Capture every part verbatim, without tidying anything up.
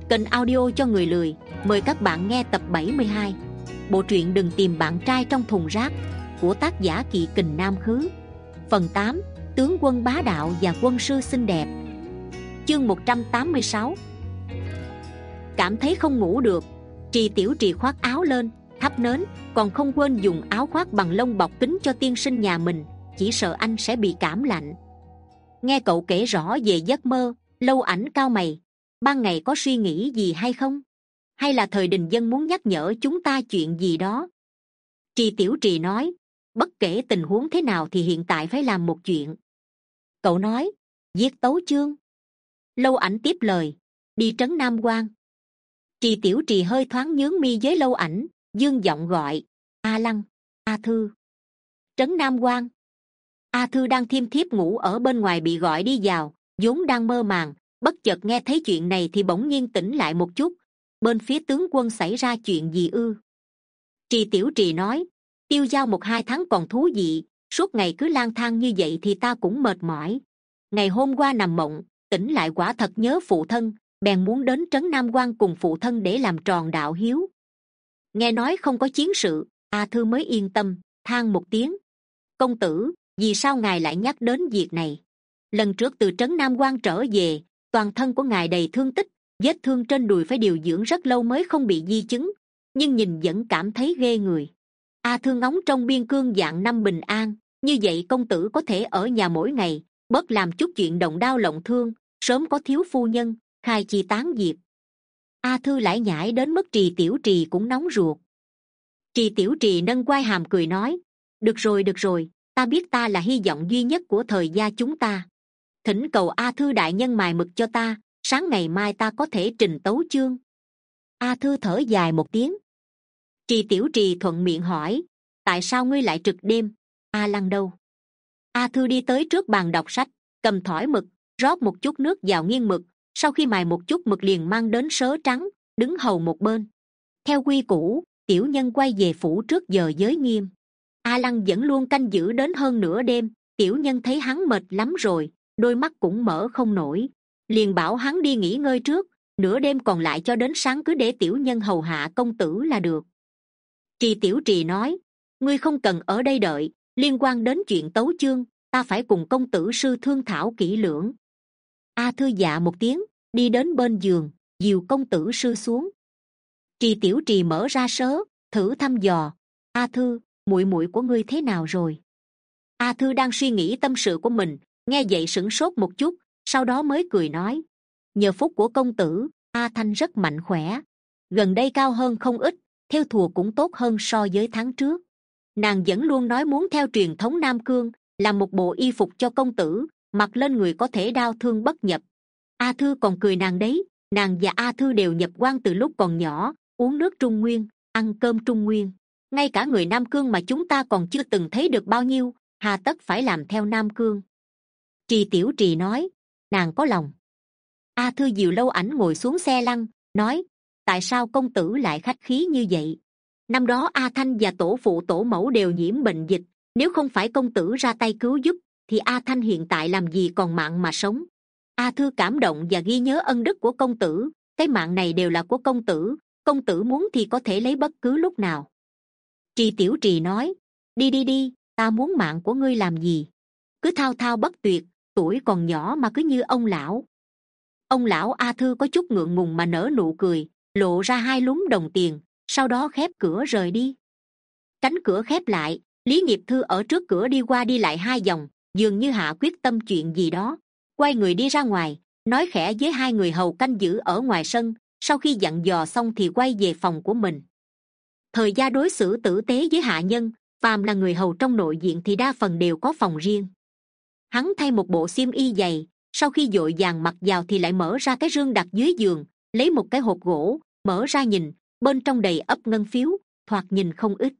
Kênh audio cho người lười. Mời các bạn nghe tập bảy mươi hai. Bộ truyện Đừng tìm bạn trai trong thùng rác của tác giả Kỵ Kình Nam Khứ. Phần tám. Tướng quân bá đạo và quân sư xinh đẹp. Chương một trăm tám mươi sáu. Cảm thấy không ngủ được, Trì Tiểu Trì khoác áo lên, thắp nến, còn không quên dùng áo khoác bằng lông bọc kín cho tiên sinh nhà mình, chỉ sợ anh sẽ bị cảm lạnh. Nghe cậu kể rõ về giấc mơ, Lâu Ảnh cau mày. Ban ngày có suy nghĩ gì hay không? Hay là thời đình dân muốn nhắc nhở chúng ta chuyện gì đó? Trì Tiểu Trì nói, bất kể tình huống thế nào thì hiện tại phải làm một chuyện. Cậu nói, giết Tấu Chương. Lâu Ảnh tiếp lời, đi trấn Nam Quan. Trì Tiểu Trì hơi thoáng nhướng mi với Lâu Ảnh, dương giọng gọi, A Lăng, A Thư. Trấn Nam Quan. A Thư đang thiêm thiếp ngủ ở bên ngoài bị gọi đi vào, vốn đang mơ màng, bất chợt nghe thấy chuyện này thì bỗng nhiên tỉnh lại một chút. Bên phía tướng quân xảy ra chuyện gì ư? Trì Tiểu Trì nói, tiêu giao một hai tháng còn thú vị, suốt ngày cứ lang thang như vậy thì ta cũng mệt mỏi. Ngày hôm qua nằm mộng, tỉnh lại quả thật nhớ phụ thân, bèn muốn đến trấn Nam Quan cùng phụ thân để làm tròn đạo hiếu. Nghe nói không có chiến sự, A Thư mới yên tâm, than một tiếng. Công tử, vì sao ngài lại nhắc đến việc này? Lần trước từ trấn Nam Quan trở về, toàn thân của ngài đầy thương tích, vết thương trên đùi phải điều dưỡng rất lâu mới không bị di chứng, nhưng nhìn vẫn cảm thấy ghê người. A Thư ngóng trong biên cương vạn năm bình an, như vậy công tử có thể ở nhà mỗi ngày, bớt làm chút chuyện động đao lộng thương, sớm có thiếu phu nhân, khai chi tán diệt. A Thư lải nhải đến mức Trì Tiểu Trì cũng nóng ruột. Trì Tiểu Trì nâng quai hàm cười nói, được rồi được rồi, ta biết ta là hy vọng duy nhất của thời gia chúng ta. Thỉnh cầu A Thư đại nhân mài mực cho ta, sáng ngày mai ta có thể trình Tấu Chương. A Thư thở dài một tiếng. Trì Tiểu Trì thuận miệng hỏi, tại sao ngươi lại trực đêm? A Lăng đâu? A Thư đi tới trước bàn đọc sách, cầm thỏi mực, rót một chút nước vào nghiêng mực, sau khi mài một chút mực liền mang đến sớ trắng, đứng hầu một bên. Theo quy củ, tiểu nhân quay về phủ trước giờ giới nghiêm. A Lăng vẫn luôn canh giữ đến hơn nửa đêm, tiểu nhân thấy hắn mệt lắm rồi, đôi mắt cũng mở không nổi, liền bảo hắn đi nghỉ ngơi trước, nửa đêm còn lại cho đến sáng cứ để tiểu nhân hầu hạ công tử là được. Trì Tiểu Trì nói, ngươi không cần ở đây đợi, liên quan đến chuyện Tấu Chương, ta phải cùng công tử sư thương thảo kỹ lưỡng. A Thư dạ một tiếng, đi đến bên giường, dìu công tử sư xuống. Trì Tiểu Trì mở ra sớ, thử thăm dò, A Thư, muội muội của ngươi thế nào rồi? A Thư đang suy nghĩ tâm sự của mình, nghe vậy sửng sốt một chút, sau đó mới cười nói, nhờ phúc của công tử, A Thanh rất mạnh khỏe, gần đây cao hơn không ít, theo thùa cũng tốt hơn so với tháng trước. Nàng vẫn luôn nói muốn theo truyền thống Nam Cương, làm một bộ y phục cho công tử, mặc lên người có thể đao thương bất nhập. A Thư còn cười nàng đấy, nàng và A Thư đều nhập quan từ lúc còn nhỏ, uống nước Trung Nguyên, ăn cơm Trung Nguyên. Ngay cả người Nam Cương mà chúng ta còn chưa từng thấy được bao nhiêu, hà tất phải làm theo Nam Cương. Trì Tiểu Trì nói, nàng có lòng. A Thư dìu Lâu Ảnh ngồi xuống xe lăn, nói, tại sao công tử lại khách khí như vậy? Năm đó A Thanh và tổ phụ tổ mẫu đều nhiễm bệnh dịch, nếu không phải công tử ra tay cứu giúp, thì A Thanh hiện tại làm gì còn mạng mà sống. A Thư cảm động và ghi nhớ ân đức của công tử, cái mạng này đều là của công tử, công tử muốn thì có thể lấy bất cứ lúc nào. Trì Tiểu Trì nói, đi đi đi, ta muốn mạng của ngươi làm gì? Cứ thao thao bất tuyệt, tuổi còn nhỏ mà cứ như ông lão. Ông lão. A Thư có chút ngượng ngùng mà nở nụ cười, lộ ra hai lúm đồng tiền, sau đó khép cửa rời đi. Cánh cửa khép lại, Lý Nghiệp Thư ở trước cửa đi qua đi lại hai vòng, dường như hạ quyết tâm chuyện gì đó, quay người đi ra ngoài, nói khẽ với hai người hầu canh giữ ở ngoài sân, sau khi dặn dò xong thì quay về phòng của mình. Thời gia đối xử tử tế với hạ nhân, phàm là người hầu trong nội viện thì đa phần đều có phòng riêng. Hắn thay một bộ xiêm y dày, sau khi vội vàng mặc vào thì lại mở ra cái rương đặt dưới giường, lấy một cái hộp gỗ, mở ra nhìn, bên trong đầy ắp ngân phiếu, thoạt nhìn không ít.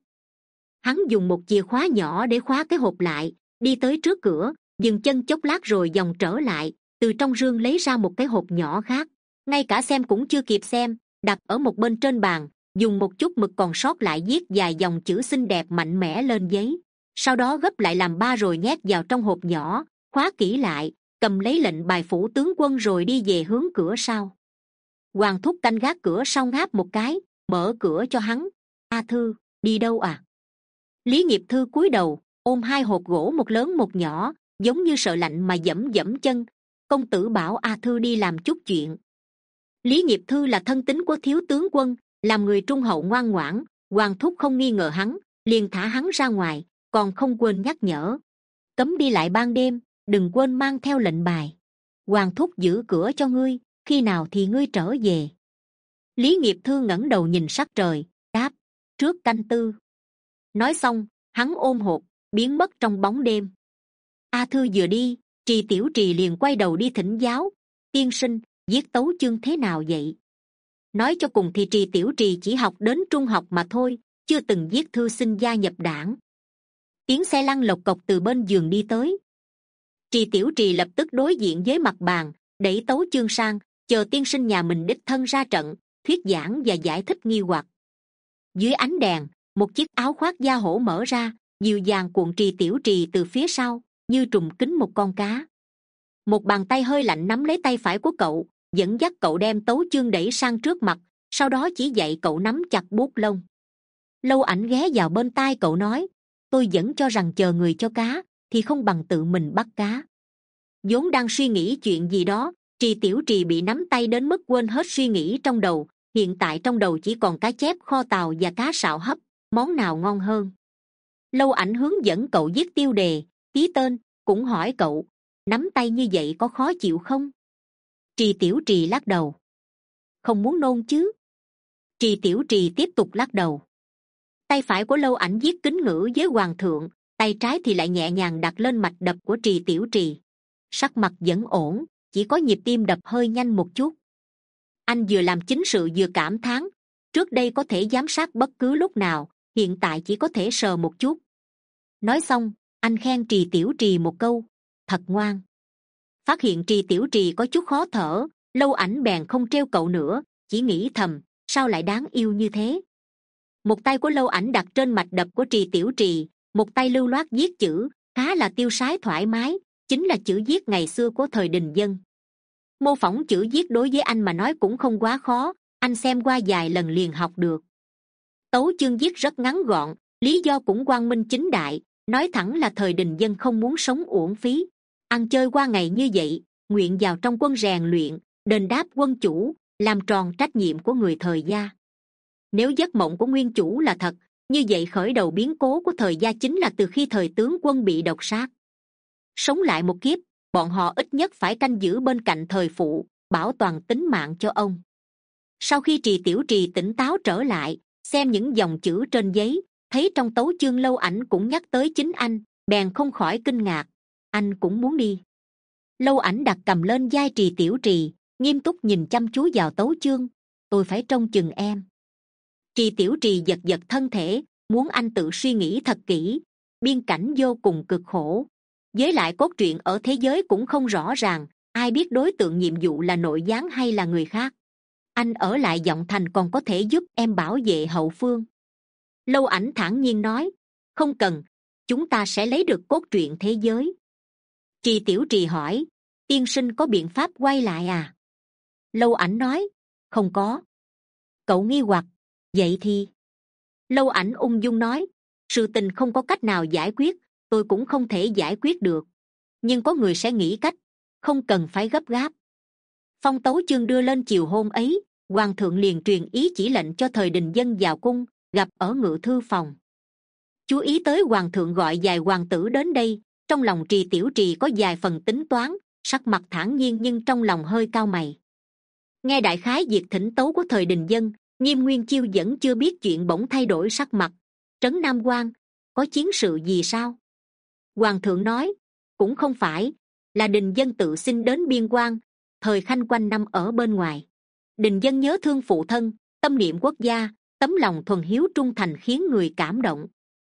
Hắn dùng một chìa khóa nhỏ để khóa cái hộp lại, đi tới trước cửa, dừng chân chốc lát rồi vòng trở lại, từ trong rương lấy ra một cái hộp nhỏ khác, ngay cả xem cũng chưa kịp xem, đặt ở một bên trên bàn, dùng một chút mực còn sót lại viết vài dòng chữ xinh đẹp mạnh mẽ lên giấy, sau đó gấp lại làm ba rồi nhét vào trong hộp nhỏ, khóa kỹ lại, cầm lấy lệnh bài phủ tướng quân rồi đi về hướng cửa sau. Hoàng thúc canh gác cửa sau ngáp một cái, mở cửa cho hắn. A Thư, đi đâu à? Lý Nghiệp Thư cúi đầu ôm hai hộp gỗ, một lớn một nhỏ, giống như sợ lạnh mà dẫm dẫm chân. Công tử bảo A Thư đi làm chút chuyện. Lý Nghiệp Thư là thân tín của thiếu tướng quân, làm người trung hậu ngoan ngoãn. Hoàng thúc không nghi ngờ hắn, liền thả hắn ra ngoài, còn không quên nhắc nhở: cấm đi lại ban đêm, đừng quên mang theo lệnh bài. Hoàng thúc giữ cửa cho ngươi, khi nào thì ngươi trở về? Lý Nghiệp Thư ngẩng đầu nhìn sắc trời, đáp: trước canh tư. Nói xong, hắn ôm hộp biến mất trong bóng đêm. A Thư vừa đi, Trì Tiểu Trì liền quay đầu đi thỉnh giáo: tiên sinh, viết tấu chương thế nào vậy? Nói cho cùng thì Trì Tiểu Trì chỉ học đến trung học mà thôi, chưa từng viết thư xin gia nhập đảng. Tiếng xe lăn lộc cộc từ bên giường đi tới. Trì Tiểu Trì lập tức đối diện với mặt bàn, đẩy tấu chương sang, chờ tiên sinh nhà mình đích thân ra trận thuyết giảng và giải thích nghi hoặc. Dưới ánh đèn, một chiếc áo khoác da hổ mở ra, dịu dàng cuộn Trì Tiểu Trì từ phía sau, như trùng kính một con cá. Một bàn tay hơi lạnh nắm lấy tay phải của cậu, dẫn dắt cậu đem tấu chương đẩy sang trước mặt, sau đó chỉ dạy cậu nắm chặt bút lông. Lâu Ảnh ghé vào bên tai cậu nói: tôi vẫn cho rằng chờ người cho cá thì không bằng tự mình bắt cá. Vốn đang suy nghĩ chuyện gì đó, Trì Tiểu Trì bị nắm tay đến mức quên hết suy nghĩ trong đầu. Hiện tại trong đầu chỉ còn cá chép kho tàu và cá sạo hấp, món nào ngon hơn? Lâu Ảnh hướng dẫn cậu viết tiêu đề, ký tên, cũng hỏi cậu: nắm tay như vậy có khó chịu không? Trì Tiểu Trì lắc đầu: không muốn nôn chứ? Trì Tiểu Trì tiếp tục lắc đầu. Tay phải của Lâu Ảnh viết kính ngữ với hoàng thượng, tay trái thì lại nhẹ nhàng đặt lên mạch đập của Trì Tiểu Trì. Sắc mặt vẫn ổn, chỉ có nhịp tim đập hơi nhanh một chút. Anh vừa làm chính sự vừa cảm thán: trước đây có thể giám sát bất cứ lúc nào, hiện tại chỉ có thể sờ một chút. Nói xong, anh khen Trì Tiểu Trì một câu: thật ngoan. Phát hiện Trì Tiểu Trì có chút khó thở, Lâu Ảnh bèn không trêu cậu nữa, chỉ nghĩ thầm: sao lại đáng yêu như thế. Một tay của Lâu Ảnh đặt trên mạch đập của Trì Tiểu Trì, một tay lưu loát viết chữ, khá là tiêu sái thoải mái, chính là chữ viết ngày xưa của thời Đình Dân. Mô phỏng chữ viết đối với anh mà nói cũng không quá khó, anh xem qua vài lần liền học được. Tấu chương viết rất ngắn gọn, lý do cũng quang minh chính đại, nói thẳng là thời Đình Dân không muốn sống uổng phí. Ăn chơi qua ngày như vậy, nguyện vào trong quân rèn luyện, đền đáp quân chủ, làm tròn trách nhiệm của người thời gia. Nếu giấc mộng của nguyên chủ là thật, như vậy khởi đầu biến cố của thời gia chính là từ khi thời tướng quân bị độc sát. Sống lại một kiếp, bọn họ ít nhất phải canh giữ bên cạnh thời phụ, bảo toàn tính mạng cho ông. Sau khi Trì Tiểu Trì tỉnh táo trở lại, xem những dòng chữ trên giấy, thấy trong tấu chương Lâu Ảnh cũng nhắc tới chính anh, bèn không khỏi kinh ngạc: anh cũng muốn đi? Lâu Ảnh đặt cầm lên vai Trì Tiểu Trì, nghiêm túc nhìn chăm chú vào tấu chương: tôi phải trông chừng em. Trì Tiểu Trì giật giật thân thể, muốn anh tự suy nghĩ thật kỹ. Biên cảnh vô cùng cực khổ, với lại cốt truyện ở thế giới cũng không rõ ràng, ai biết đối tượng nhiệm vụ là nội gián hay là người khác. Anh ở lại Giọng Thành còn có thể giúp em bảo vệ hậu phương. Lâu Ảnh thản nhiên nói: không cần, chúng ta sẽ lấy được cốt truyện thế giới. Trì Tiểu Trì hỏi: tiên sinh có biện pháp quay lại à? Lâu Ảnh nói: không có. Cậu nghi hoặc: vậy thì? Lâu Ảnh ung dung nói: sự tình không có cách nào giải quyết, tôi cũng không thể giải quyết được, nhưng có người sẽ nghĩ cách, không cần phải gấp gáp. Phong tấu chương đưa lên chiều hôm ấy, hoàng thượng liền truyền ý chỉ lệnh cho thời Đình Dân vào cung, gặp ở ngự thư phòng. Chú ý tới hoàng thượng gọi vài hoàng tử đến đây, trong lòng Trì Tiểu Trì có vài phần tính toán, sắc mặt thản nhiên nhưng trong lòng hơi cau mày. Nghe đại khái việc thỉnh tấu của thời Đình Dân, Nghiêm Nguyên Chiêu vẫn chưa biết chuyện, bỗng thay đổi sắc mặt. Trấn Nam Quan, có chiến sự gì sao? Hoàng thượng nói: cũng không phải, là Đình Dân tự xin đến biên quan, thời Khanh quanh năm ở bên ngoài. Đình Dân nhớ thương phụ thân, tâm niệm quốc gia, tấm lòng thuần hiếu trung thành khiến người cảm động.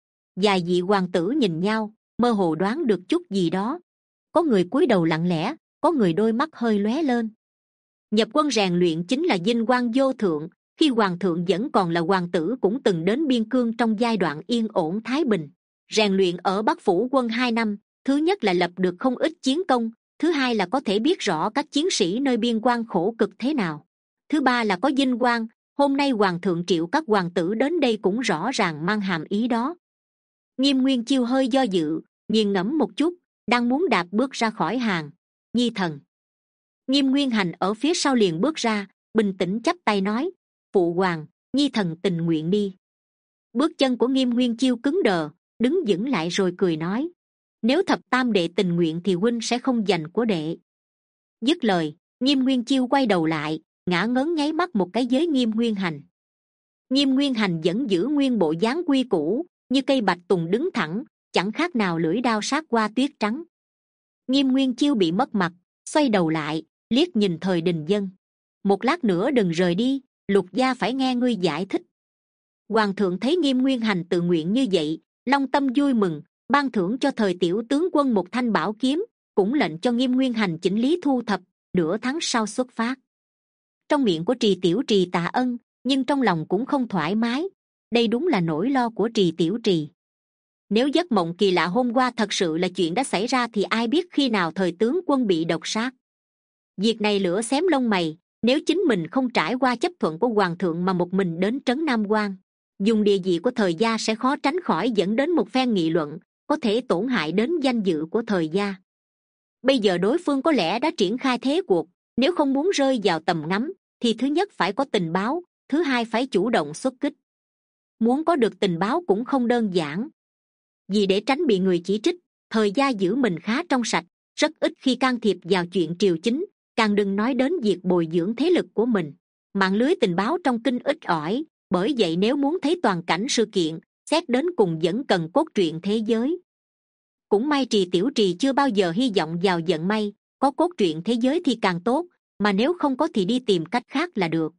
Vài vị hoàng tử nhìn nhau, mơ hồ đoán được chút gì đó. Có người cúi đầu lặng lẽ, có người đôi mắt hơi lóe lên. Nhập quân rèn luyện chính là vinh quang vô thượng. Khi hoàng thượng vẫn còn là hoàng tử cũng từng đến biên cương trong giai đoạn yên ổn thái bình. Rèn luyện ở Bắc Phủ quân hai năm, thứ nhất là lập được không ít chiến công, thứ hai là có thể biết rõ các chiến sĩ nơi biên quan khổ cực thế nào. thứ ba là có vinh quang. Hôm nay hoàng thượng triệu các hoàng tử đến đây cũng rõ ràng mang hàm ý đó. Nghiêm Nguyên Chiêu hơi do dự, nghiền ngẫm một chút, đang muốn đạp bước ra khỏi hàng. Nhi thần. Nghiêm Nguyên Hành ở phía sau liền bước ra, bình tĩnh chắp tay nói: phụ hoàng, nhi thần tình nguyện đi. Bước chân của Nghiêm Nguyên Chiêu cứng đờ, đứng vững lại rồi cười nói: nếu thập tam đệ tình nguyện thì huynh sẽ không giành của đệ. Dứt lời, Nghiêm Nguyên Chiêu quay đầu lại, ngã ngớn nháy mắt một cái với Nghiêm Nguyên Hành. Nghiêm Nguyên Hành vẫn giữ nguyên bộ dáng quy củ, như cây bạch tùng đứng thẳng, chẳng khác nào lưỡi đao sát qua tuyết trắng. Nghiêm Nguyên Chiêu bị mất mặt, xoay đầu lại, liếc nhìn Thời Đình Dân: một lát nữa đừng rời đi, lục gia phải nghe ngươi giải thích. Hoàng thượng thấy Nghiêm Nguyên Hành tự nguyện như vậy, long tâm vui mừng, ban thưởng cho Thời tiểu tướng quân một thanh bảo kiếm, cũng lệnh cho Nghiêm Nguyên Hành chỉnh lý thu thập, nửa tháng sau xuất phát. Trong miệng của Trì Tiểu Trì tạ ân, nhưng trong lòng cũng không thoải mái. Đây đúng là nỗi lo của Trì Tiểu Trì. Nếu giấc mộng kỳ lạ hôm qua thật sự là chuyện đã xảy ra thì ai biết khi nào Thời tướng quân bị độc sát. Việc này lửa xém lông mày. Nếu chính mình không trải qua chấp thuận của hoàng thượng mà một mình đến trấn Nam Quan, dùng địa vị của Thời gia sẽ khó tránh khỏi dẫn đến một phen nghị luận, có thể tổn hại đến danh dự của Thời gia. Bây giờ đối phương có lẽ đã triển khai thế cuộc, nếu không muốn rơi vào tầm ngắm thì thứ nhất phải có tình báo, thứ hai phải chủ động xuất kích. Muốn có được tình báo cũng không đơn giản. Vì để tránh bị người chỉ trích, Thời gia giữ mình khá trong sạch, rất ít khi can thiệp vào chuyện triều chính, càng đừng nói đến việc bồi dưỡng thế lực của mình. Mạng lưới tình báo trong kinh ít ỏi, bởi vậy nếu muốn thấy toàn cảnh sự kiện, xét đến cùng vẫn cần cốt truyện thế giới. Cũng may Trì Tiểu Trì chưa bao giờ hy vọng vào vận may, có cốt truyện thế giới thì càng tốt, mà nếu không có thì đi tìm cách khác là được.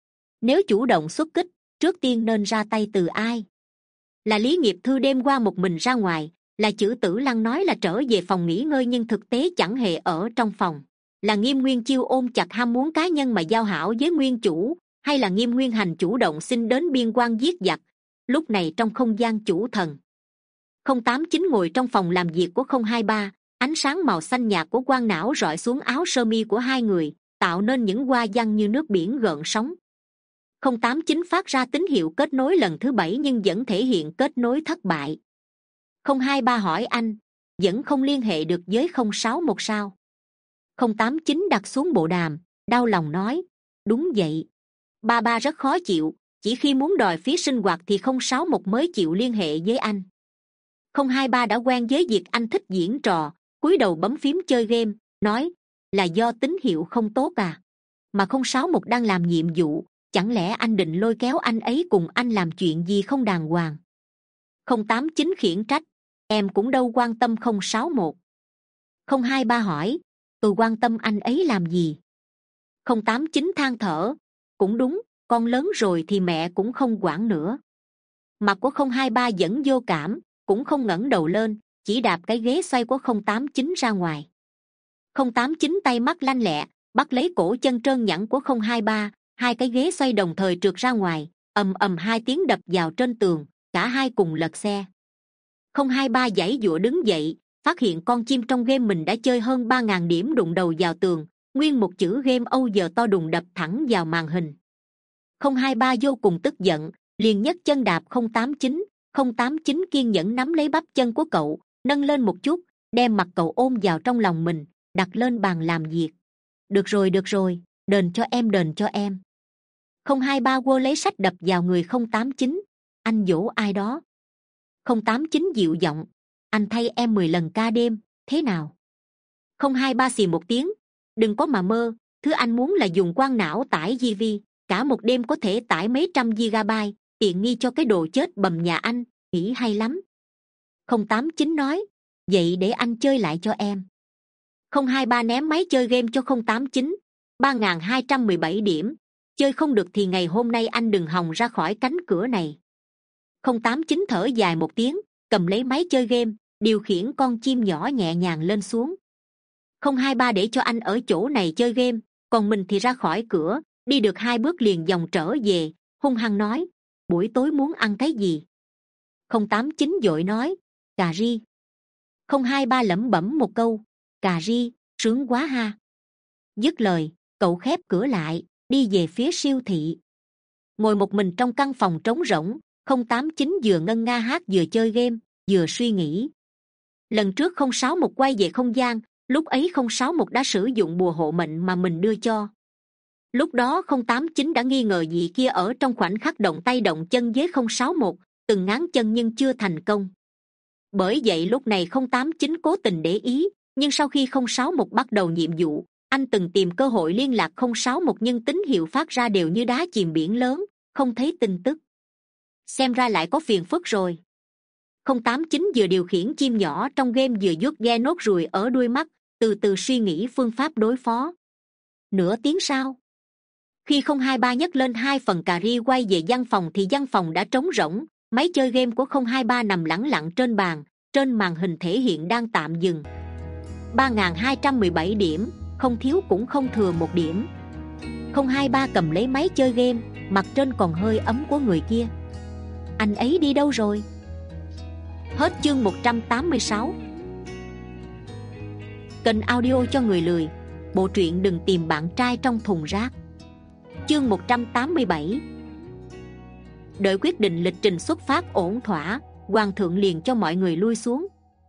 Nếu chủ động xuất kích, trước tiên nên ra tay từ ai? Là Lý Nghiệp Thư đêm qua một mình ra ngoài, là Chử Tử Lăng nói là trở về phòng nghỉ ngơi nhưng thực tế chẳng hề ở trong phòng, là Nghiêm Nguyên Chiêu ôm chặt ham muốn cá nhân mà giao hảo với nguyên chủ, hay là Nghiêm Nguyên Hành chủ động xin đến biên quan giết giặc? Lúc này trong không gian chủ thần, không tám chín ngồi trong phòng làm việc của không hai ba, ánh sáng màu xanh nhạt của quang não rọi xuống áo sơ mi của hai người, tạo nên những hoa văn như nước biển gợn sóng. Không tám chín phát ra tín hiệu kết nối lần thứ bảy nhưng vẫn thể hiện kết nối thất bại. Không hai ba hỏi anh, vẫn không liên hệ được với không sáu một sao? Không tám chín đặt xuống bộ đàm, đau lòng nói: đúng vậy, ba ba rất khó chịu, chỉ khi muốn đòi phí sinh hoạt thì không sáu một mới chịu liên hệ với anh. Không hai ba đã quen với việc anh thích diễn trò, cúi đầu bấm phím chơi game, nói: là do tín hiệu không tốt à? Mà không sáu một đang làm nhiệm vụ, chẳng lẽ anh định lôi kéo anh ấy cùng anh làm chuyện gì không đàng hoàng? Không tám chín khiển trách: em cũng đâu quan tâm không sáu một. Không hai ba hỏi: tôi quan tâm anh ấy làm gì? Không tám chín than thở: cũng đúng, con lớn rồi thì mẹ cũng không quản nữa. Mặt của không hai ba vẫn vô cảm, cũng không ngẩng đầu lên, chỉ đạp cái ghế xoay của không tám chín ra ngoài. Không tám chín tay mắt lanh lẹ bắt lấy cổ chân trơn nhẵn của không hai ba, hai cái ghế xoay đồng thời trượt ra ngoài, ầm ầm hai tiếng đập vào trên tường, cả hai cùng lật xe. Không hai ba giãy giụa đứng dậy, phát hiện con chim trong game mình đã chơi hơn ba ngàn điểm đụng đầu vào tường, nguyên một chữ game âu giờ to đùng đập thẳng vào màn hình. Không hai ba vô cùng tức giận, liền nhấc chân đạp không tám chín. Không tám chín kiên nhẫn nắm lấy bắp chân của cậu, nâng lên một chút, đem mặt cậu ôm vào trong lòng mình, đặt lên bàn làm việc. Được rồi được rồi, đền cho em đền cho em. Không hai ba quơ lấy sách đập vào người không tám chín. Anh dỗ ai đó? Không tám chín dịu giọng: anh thay em mười lần ca đêm, thế nào? Không hai ba xì một tiếng: đừng có mà mơ, thứ anh muốn là dùng quang não tải gi vi, cả một đêm có thể tải mấy trăm gigabyte, tiện nghi cho cái đồ chết bầm nhà anh, nghĩ hay lắm. Không tám chín nói: vậy để anh chơi lại cho em. Không hai ba ném máy chơi game cho không tám chín. Ba nghìn hai trăm mười bảy điểm, chơi không được thì ngày hôm nay anh đừng hòng ra khỏi cánh cửa này. Không tám chín thở dài một tiếng, cầm lấy máy chơi game, điều khiển con chim nhỏ nhẹ nhàng lên xuống. Không hai ba để cho anh ở chỗ này chơi game, còn mình thì ra khỏi cửa, đi được hai bước liền vòng trở về, hung hăng nói: buổi tối muốn ăn cái gì? Không tám chín vội nói: cà ri. Không hai ba lẩm bẩm một câu: cà ri, sướng quá ha. Dứt lời, cậu khép cửa lại, đi về phía siêu thị. Ngồi một mình trong căn phòng trống rỗng, không tám chín vừa ngân nga hát vừa chơi game vừa suy nghĩ. Lần trước không sáu một quay về không gian, lúc ấy không sáu một đã sử dụng bùa hộ mệnh mà mình đưa cho. Lúc đó không tám chín đã nghi ngờ vị kia ở trong khoảnh khắc động tay động chân với không sáu một, từng ngáng chân nhưng chưa thành công. Bởi vậy lúc này không tám chín cố tình để ý, nhưng sau khi không sáu một bắt đầu nhiệm vụ, anh từng tìm cơ hội liên lạc không sáu một nhưng tín hiệu phát ra đều như đá chìm biển lớn, không thấy tin tức. Xem ra lại có phiền phức rồi. không tám chín vừa điều khiển chim nhỏ trong game vừa vuốt ve nốt ruồi ở đuôi mắt, từ từ suy nghĩ phương pháp đối phó. Nửa tiếng sau, khi không hai ba nhấc lên hai phần cà ri quay về văn phòng thì văn phòng đã trống rỗng. Máy chơi game của không hai ba nằm lẳng lặng trên bàn, trên màn hình thể hiện đang tạm dừng. Ba nghìn hai trăm mười bảy điểm, không thiếu cũng không thừa một điểm. không hai ba cầm lấy máy chơi game, mặt trên còn hơi ấm của người kia. Anh ấy đi đâu rồi? Hết chương một trăm tám mươi sáu. Kênh audio cho người lười. Bộ truyện Đừng Tìm Bạn Trai Trong Thùng Rác. Chương một trăm tám mươi bảy. Đợi quyết định lịch trình xuất phát ổn thỏa, hoàng thượng liền cho mọi người lui xuống.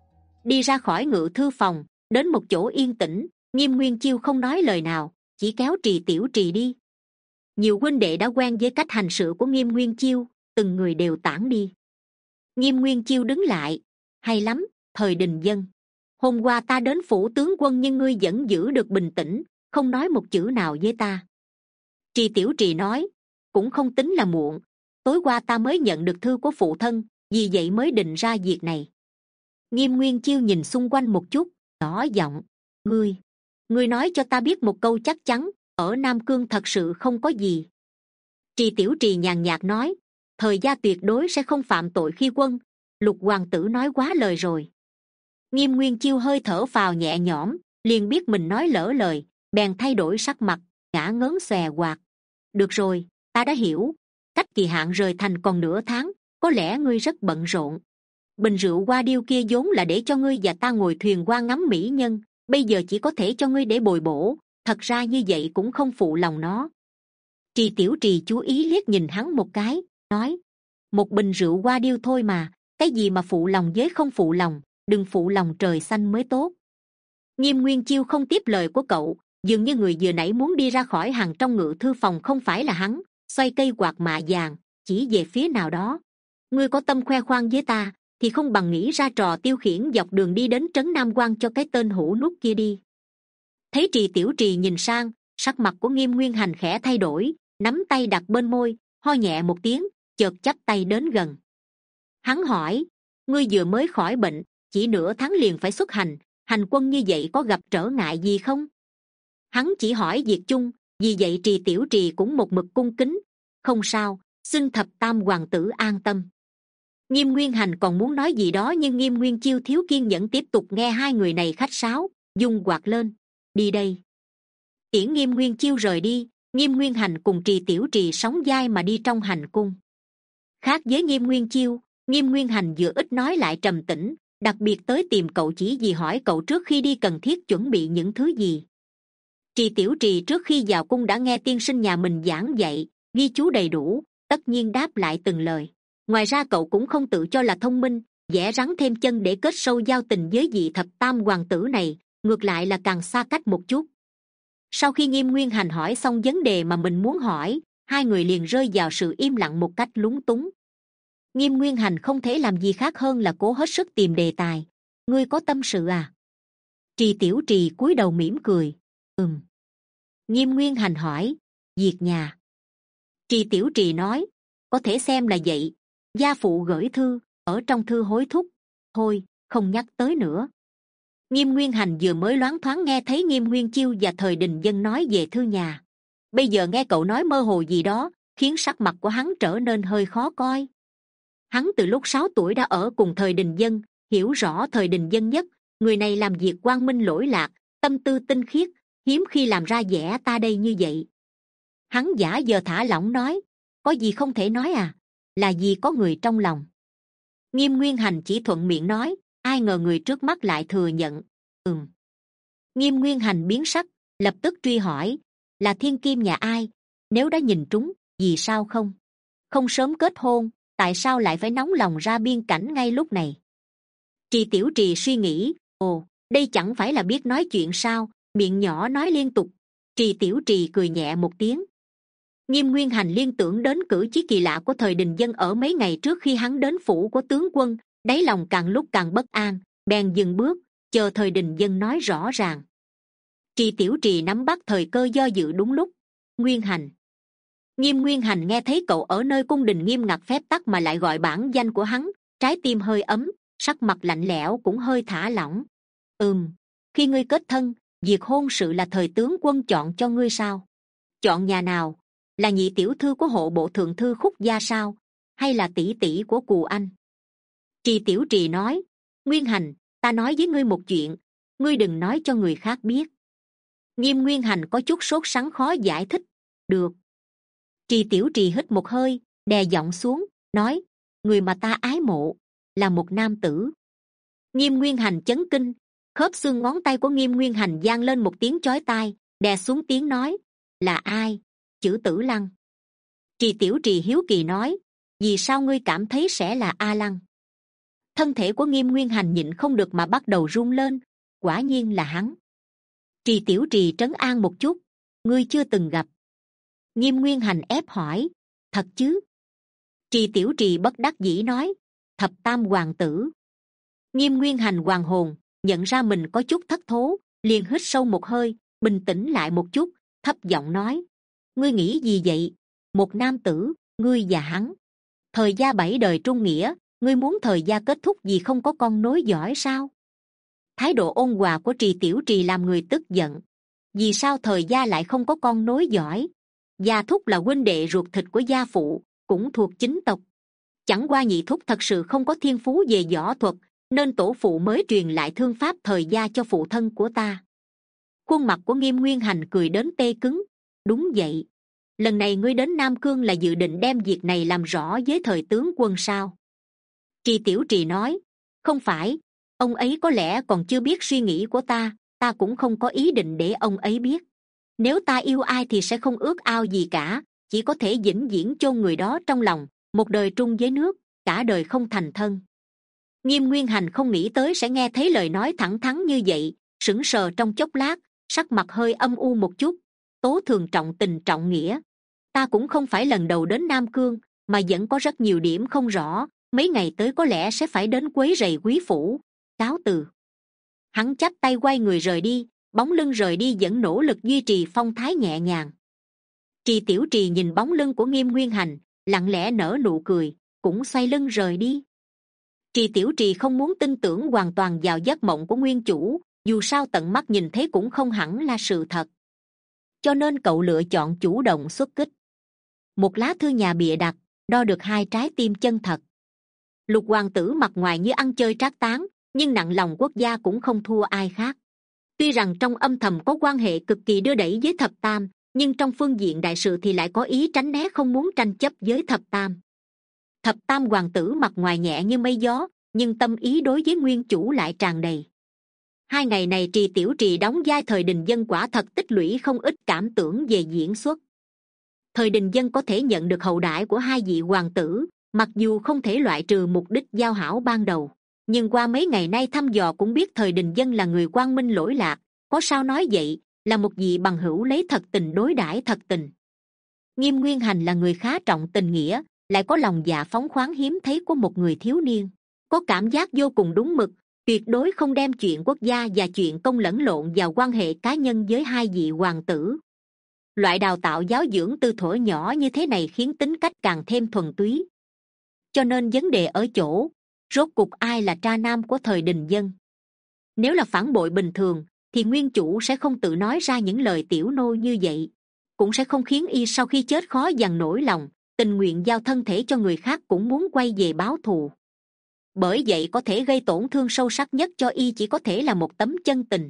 Đi ra khỏi ngự thư phòng, đến một chỗ yên tĩnh, Nghiêm Nguyên Chiêu không nói lời nào, chỉ kéo Trì Tiểu Trì đi. Nhiều huynh đệ đã quen với cách hành sự của Nghiêm Nguyên Chiêu, từng người đều tản đi. Nghiêm Nguyên Chiêu đứng lại. Hay lắm, Thời Đình Dân. Hôm qua ta đến phủ tướng quân nhưng ngươi vẫn giữ được bình tĩnh, không nói một chữ nào với ta. Trì Tiểu Trì nói, cũng không tính là muộn. Tối qua ta mới nhận được thư của phụ thân, vì vậy mới định ra việc này. Nghiêm Nguyên Chiêu nhìn xung quanh một chút, nhỏ giọng, ngươi, ngươi nói cho ta biết một câu chắc chắn, ở Nam Cương thật sự không có gì. Trì Tiểu Trì nhàn nhạt nói, Thời gia tuyệt đối sẽ không phạm tội khi quân, Lục hoàng tử nói quá lời rồi. Nghiêm Nguyên Chiêu hơi thở phào nhẹ nhõm, liền biết mình nói lỡ lời, bèn thay đổi sắc mặt, ngã ngớn xòe quạt. Được rồi, ta đã hiểu. Cách kỳ hạn rời thành còn nửa tháng, có lẽ ngươi rất bận rộn. Bình rượu hoa điêu kia vốn là để cho ngươi và ta ngồi thuyền qua ngắm mỹ nhân, bây giờ chỉ có thể cho ngươi để bồi bổ, thật ra như vậy cũng không phụ lòng nó. Trì Tiểu Trì chú ý liếc nhìn hắn một cái, nói, một bình rượu hoa điêu thôi mà, cái gì mà phụ lòng với không phụ lòng, đừng phụ lòng trời xanh mới tốt. Nghiêm Nguyên Chiêu không tiếp lời của cậu, dường như người vừa nãy muốn đi ra khỏi hàng trong ngự thư phòng không phải là hắn, xoay cây quạt mạ vàng, chỉ về phía nào đó. Ngươi có tâm khoe khoang với ta, thì không bằng nghĩ ra trò tiêu khiển dọc đường đi đến trấn Nam Quan cho cái tên hũ nút kia đi. Thấy Trì Tiểu Trì nhìn sang, sắc mặt của Nghiêm Nguyên Hành khẽ thay đổi, nắm tay đặt bên môi, ho nhẹ một tiếng, chợt chắp tay đến gần. Hắn hỏi, ngươi vừa mới khỏi bệnh, chỉ nửa tháng liền phải xuất hành, hành quân như vậy có gặp trở ngại gì không? Hắn chỉ hỏi việc chung, vì vậy Trì Tiểu Trì cũng một mực cung kính. Không sao, xin thập tam hoàng tử an tâm. Nghiêm Nguyên Hành còn muốn nói gì đó nhưng Nghiêm Nguyên Chiêu thiếu kiên nhẫn tiếp tục nghe hai người này khách sáo, dung quạt lên, đi đây. Tiễn Nghiêm Nguyên Chiêu rời đi, Nghiêm Nguyên Hành cùng Trì Tiểu Trì sóng vai mà đi trong hành cung. Khác với Nghiêm Nguyên Chiêu, Nghiêm Nguyên Hành vừa ít nói lại trầm tĩnh, đặc biệt tới tìm cậu chỉ vì hỏi cậu trước khi đi cần thiết chuẩn bị những thứ gì. Trì Tiểu Trì trước khi vào cung đã nghe tiên sinh nhà mình giảng dạy, ghi chú đầy đủ, tất nhiên đáp lại từng lời. Ngoài ra cậu cũng không tự cho là thông minh, vẽ rắn thêm chân để kết sâu giao tình với vị thập tam hoàng tử này, ngược lại là càng xa cách một chút. Sau khi Nghiêm Nguyên Hành hỏi xong vấn đề mà mình muốn hỏi, hai người liền rơi vào sự im lặng một cách lúng túng. Nghiêm Nguyên Hành không thể làm gì khác hơn là cố hết sức tìm đề tài. Ngươi có tâm sự à? Trì Tiểu Trì cúi đầu mỉm cười. Ừm. Nghiêm Nguyên Hành hỏi, việc nhà. Trì Tiểu Trì nói, có thể xem là vậy. Gia phụ gửi thư, ở trong thư hối thúc. Thôi, không nhắc tới nữa. Nghiêm Nguyên Hành vừa mới loáng thoáng nghe thấy Nghiêm Nguyên Chiêu và Thời Đình Dân nói về thư nhà. Bây giờ nghe cậu nói mơ hồ gì đó, khiến sắc mặt của hắn trở nên hơi khó coi. Hắn từ lúc sáu tuổi đã ở cùng Thời Đình Dân, hiểu rõ Thời Đình Dân nhất. Người này làm việc quang minh lỗi lạc, tâm tư tinh khiết, hiếm khi làm ra vẻ ta đây như vậy. Hắn giả giờ thả lỏng nói, có gì không thể nói à, là gì có người trong lòng. Nghiêm Nguyên Hành chỉ thuận miệng nói, ai ngờ người trước mắt lại thừa nhận. Ừm. Nghiêm Nguyên Hành biến sắc, lập tức truy hỏi, là thiên kim nhà ai, Nếu đã nhìn trúng, vì sao không không sớm kết hôn, tại sao lại phải nóng lòng ra biên cảnh ngay lúc này? Trì Tiểu Trì suy nghĩ, ồ, đây chẳng phải là biết nói chuyện sao, miệng nhỏ nói liên tục. Trì Tiểu Trì cười nhẹ một tiếng. Nghiêm Nguyên Hành liên tưởng đến cử chỉ kỳ lạ của Thời Đình Dân ở mấy ngày trước khi hắn đến phủ của tướng quân, đáy lòng càng lúc càng bất an, bèn dừng bước, chờ Thời Đình Dân nói rõ ràng. Trì Tiểu Trì nắm bắt thời cơ do dự đúng lúc. Nguyên Hành. Nghiêm Nguyên Hành nghe thấy cậu ở nơi cung đình nghiêm ngặt phép tắc mà lại gọi bản danh của hắn, trái tim hơi ấm, sắc mặt lạnh lẽo cũng hơi thả lỏng. Ừm, khi ngươi kết thân, việc hôn sự là Thời tướng quân chọn cho ngươi sao? Chọn nhà nào? Là nhị tiểu thư của hộ bộ thượng thư Khúc gia sao, hay là tỷ tỷ của Cù Anh? Trì Tiểu Trì nói, Nguyên Hành, ta nói với ngươi một chuyện, ngươi đừng nói cho người khác biết. Nghiêm Nguyên Hành có chút sốt sắng khó giải thích. Được. Trì Tiểu Trì hít một hơi, đè giọng xuống, nói, người mà ta ái mộ là một nam tử. Nghiêm Nguyên Hành chấn kinh, khớp xương ngón tay của Nghiêm Nguyên Hành vang lên một tiếng chói tai, đè xuống tiếng nói, là ai? Chữ Tử Lăng. Trì Tiểu Trì hiếu kỳ nói, vì sao ngươi cảm thấy sẽ là A Lăng? Thân thể của Nghiêm Nguyên Hành nhịn không được mà bắt đầu run lên, quả nhiên là hắn. Trì Tiểu Trì trấn an một chút, ngươi chưa từng gặp. Nghiêm Nguyên Hành ép hỏi, thật chứ? Trì Tiểu Trì bất đắc dĩ nói, Thập Tam hoàng tử. Nghiêm Nguyên Hành hoàn hồn, nhận ra mình có chút thất thố, liền hít sâu một hơi, bình tĩnh lại một chút, thấp giọng nói, ngươi nghĩ gì vậy? Một nam tử, ngươi và hắn. Thời gia bảy đời trung nghĩa, ngươi muốn thời gia kết thúc vì không có con nối dõi sao? Thái độ ôn hòa của Trì Tiểu Trì làm người tức giận. Vì sao thời gia lại không có con nối dõi? Gia thúc là huynh đệ ruột thịt của gia phụ, cũng thuộc chính tộc. Chẳng qua nhị thúc thật sự không có thiên phú về võ thuật, nên tổ phụ mới truyền lại thương pháp thời gia cho phụ thân của ta. Khuôn mặt của Nghiêm Nguyên Hành cười đến tê cứng. Đúng vậy, lần này ngươi đến Nam Cương là dự định đem việc này làm rõ với Thời tướng quân sao? Trì Tiểu Trì nói, không phải, ông ấy có lẽ còn chưa biết suy nghĩ của ta, ta cũng không có ý định để ông ấy biết. Nếu ta yêu ai thì sẽ không ước ao gì cả, chỉ có thể vĩnh viễn chôn người đó trong lòng, một đời trung với nước, cả đời không thành thân. Nghiêm Nguyên Hành không nghĩ tới sẽ nghe thấy lời nói thẳng thắn như vậy, sững sờ trong chốc lát, sắc mặt hơi âm u một chút. Tố thường trọng tình trọng nghĩa, ta cũng không phải lần đầu đến Nam Cương, mà vẫn có rất nhiều điểm không rõ, mấy ngày tới có lẽ sẽ phải đến quấy rầy quý phủ. Cáo từ. Hắn chắp tay quay người rời đi, bóng lưng rời đi vẫn nỗ lực duy trì phong thái nhẹ nhàng. Trì Tiểu Trì nhìn bóng lưng của Nghiêm Nguyên Hành, lặng lẽ nở nụ cười, cũng xoay lưng rời đi. Trì Tiểu Trì không muốn tin tưởng hoàn toàn vào giấc mộng của nguyên chủ, dù sao tận mắt nhìn thấy cũng không hẳn là sự thật, cho nên cậu lựa chọn chủ động xuất kích. Một lá thư nhà bịa đặt, đo được hai trái tim chân thật. Lục hoàng tử mặt ngoài như ăn chơi trác tán, nhưng nặng lòng quốc gia cũng không thua ai khác. Tuy rằng trong âm thầm có quan hệ cực kỳ đưa đẩy với Thập Tam, nhưng trong phương diện đại sự thì lại có ý tránh né không muốn tranh chấp với Thập Tam. Thập Tam hoàng tử mặt ngoài nhẹ như mây gió, nhưng tâm ý đối với nguyên chủ lại tràn đầy. Hai ngày này Trì Tiểu Trì đóng vai Thời Đình Dân quả thật tích lũy không ít cảm tưởng về diễn xuất. Thời Đình Dân có thể nhận được hậu đãi của hai vị hoàng tử, mặc dù không thể loại trừ mục đích giao hảo ban đầu, nhưng qua mấy ngày nay thăm dò cũng biết Thời Đình Dân là người quang minh lỗi lạc, có sao nói vậy, là một vị bằng hữu lấy thật tình đối đãi thật tình. Nghiêm Nguyên Hành là người khá trọng tình nghĩa, lại có lòng dạ phóng khoáng hiếm thấy của một người thiếu niên, có cảm giác vô cùng đúng mực, tuyệt đối không đem chuyện quốc gia và chuyện công lẫn lộn vào quan hệ cá nhân với hai vị hoàng tử. Loại đào tạo giáo dưỡng từ thuở nhỏ như thế này khiến tính cách càng thêm thuần túy. Cho nên vấn đề ở chỗ, rốt cục ai là tra nam của Thời Đình Dân? Nếu là phản bội bình thường, thì nguyên chủ sẽ không tự nói ra những lời tiểu nô như vậy, cũng sẽ không khiến y sau khi chết khó dằn nổi lòng, tình nguyện giao thân thể cho người khác cũng muốn quay về báo thù. Bởi vậy có thể gây tổn thương sâu sắc nhất cho y chỉ có thể là một tấm chân tình.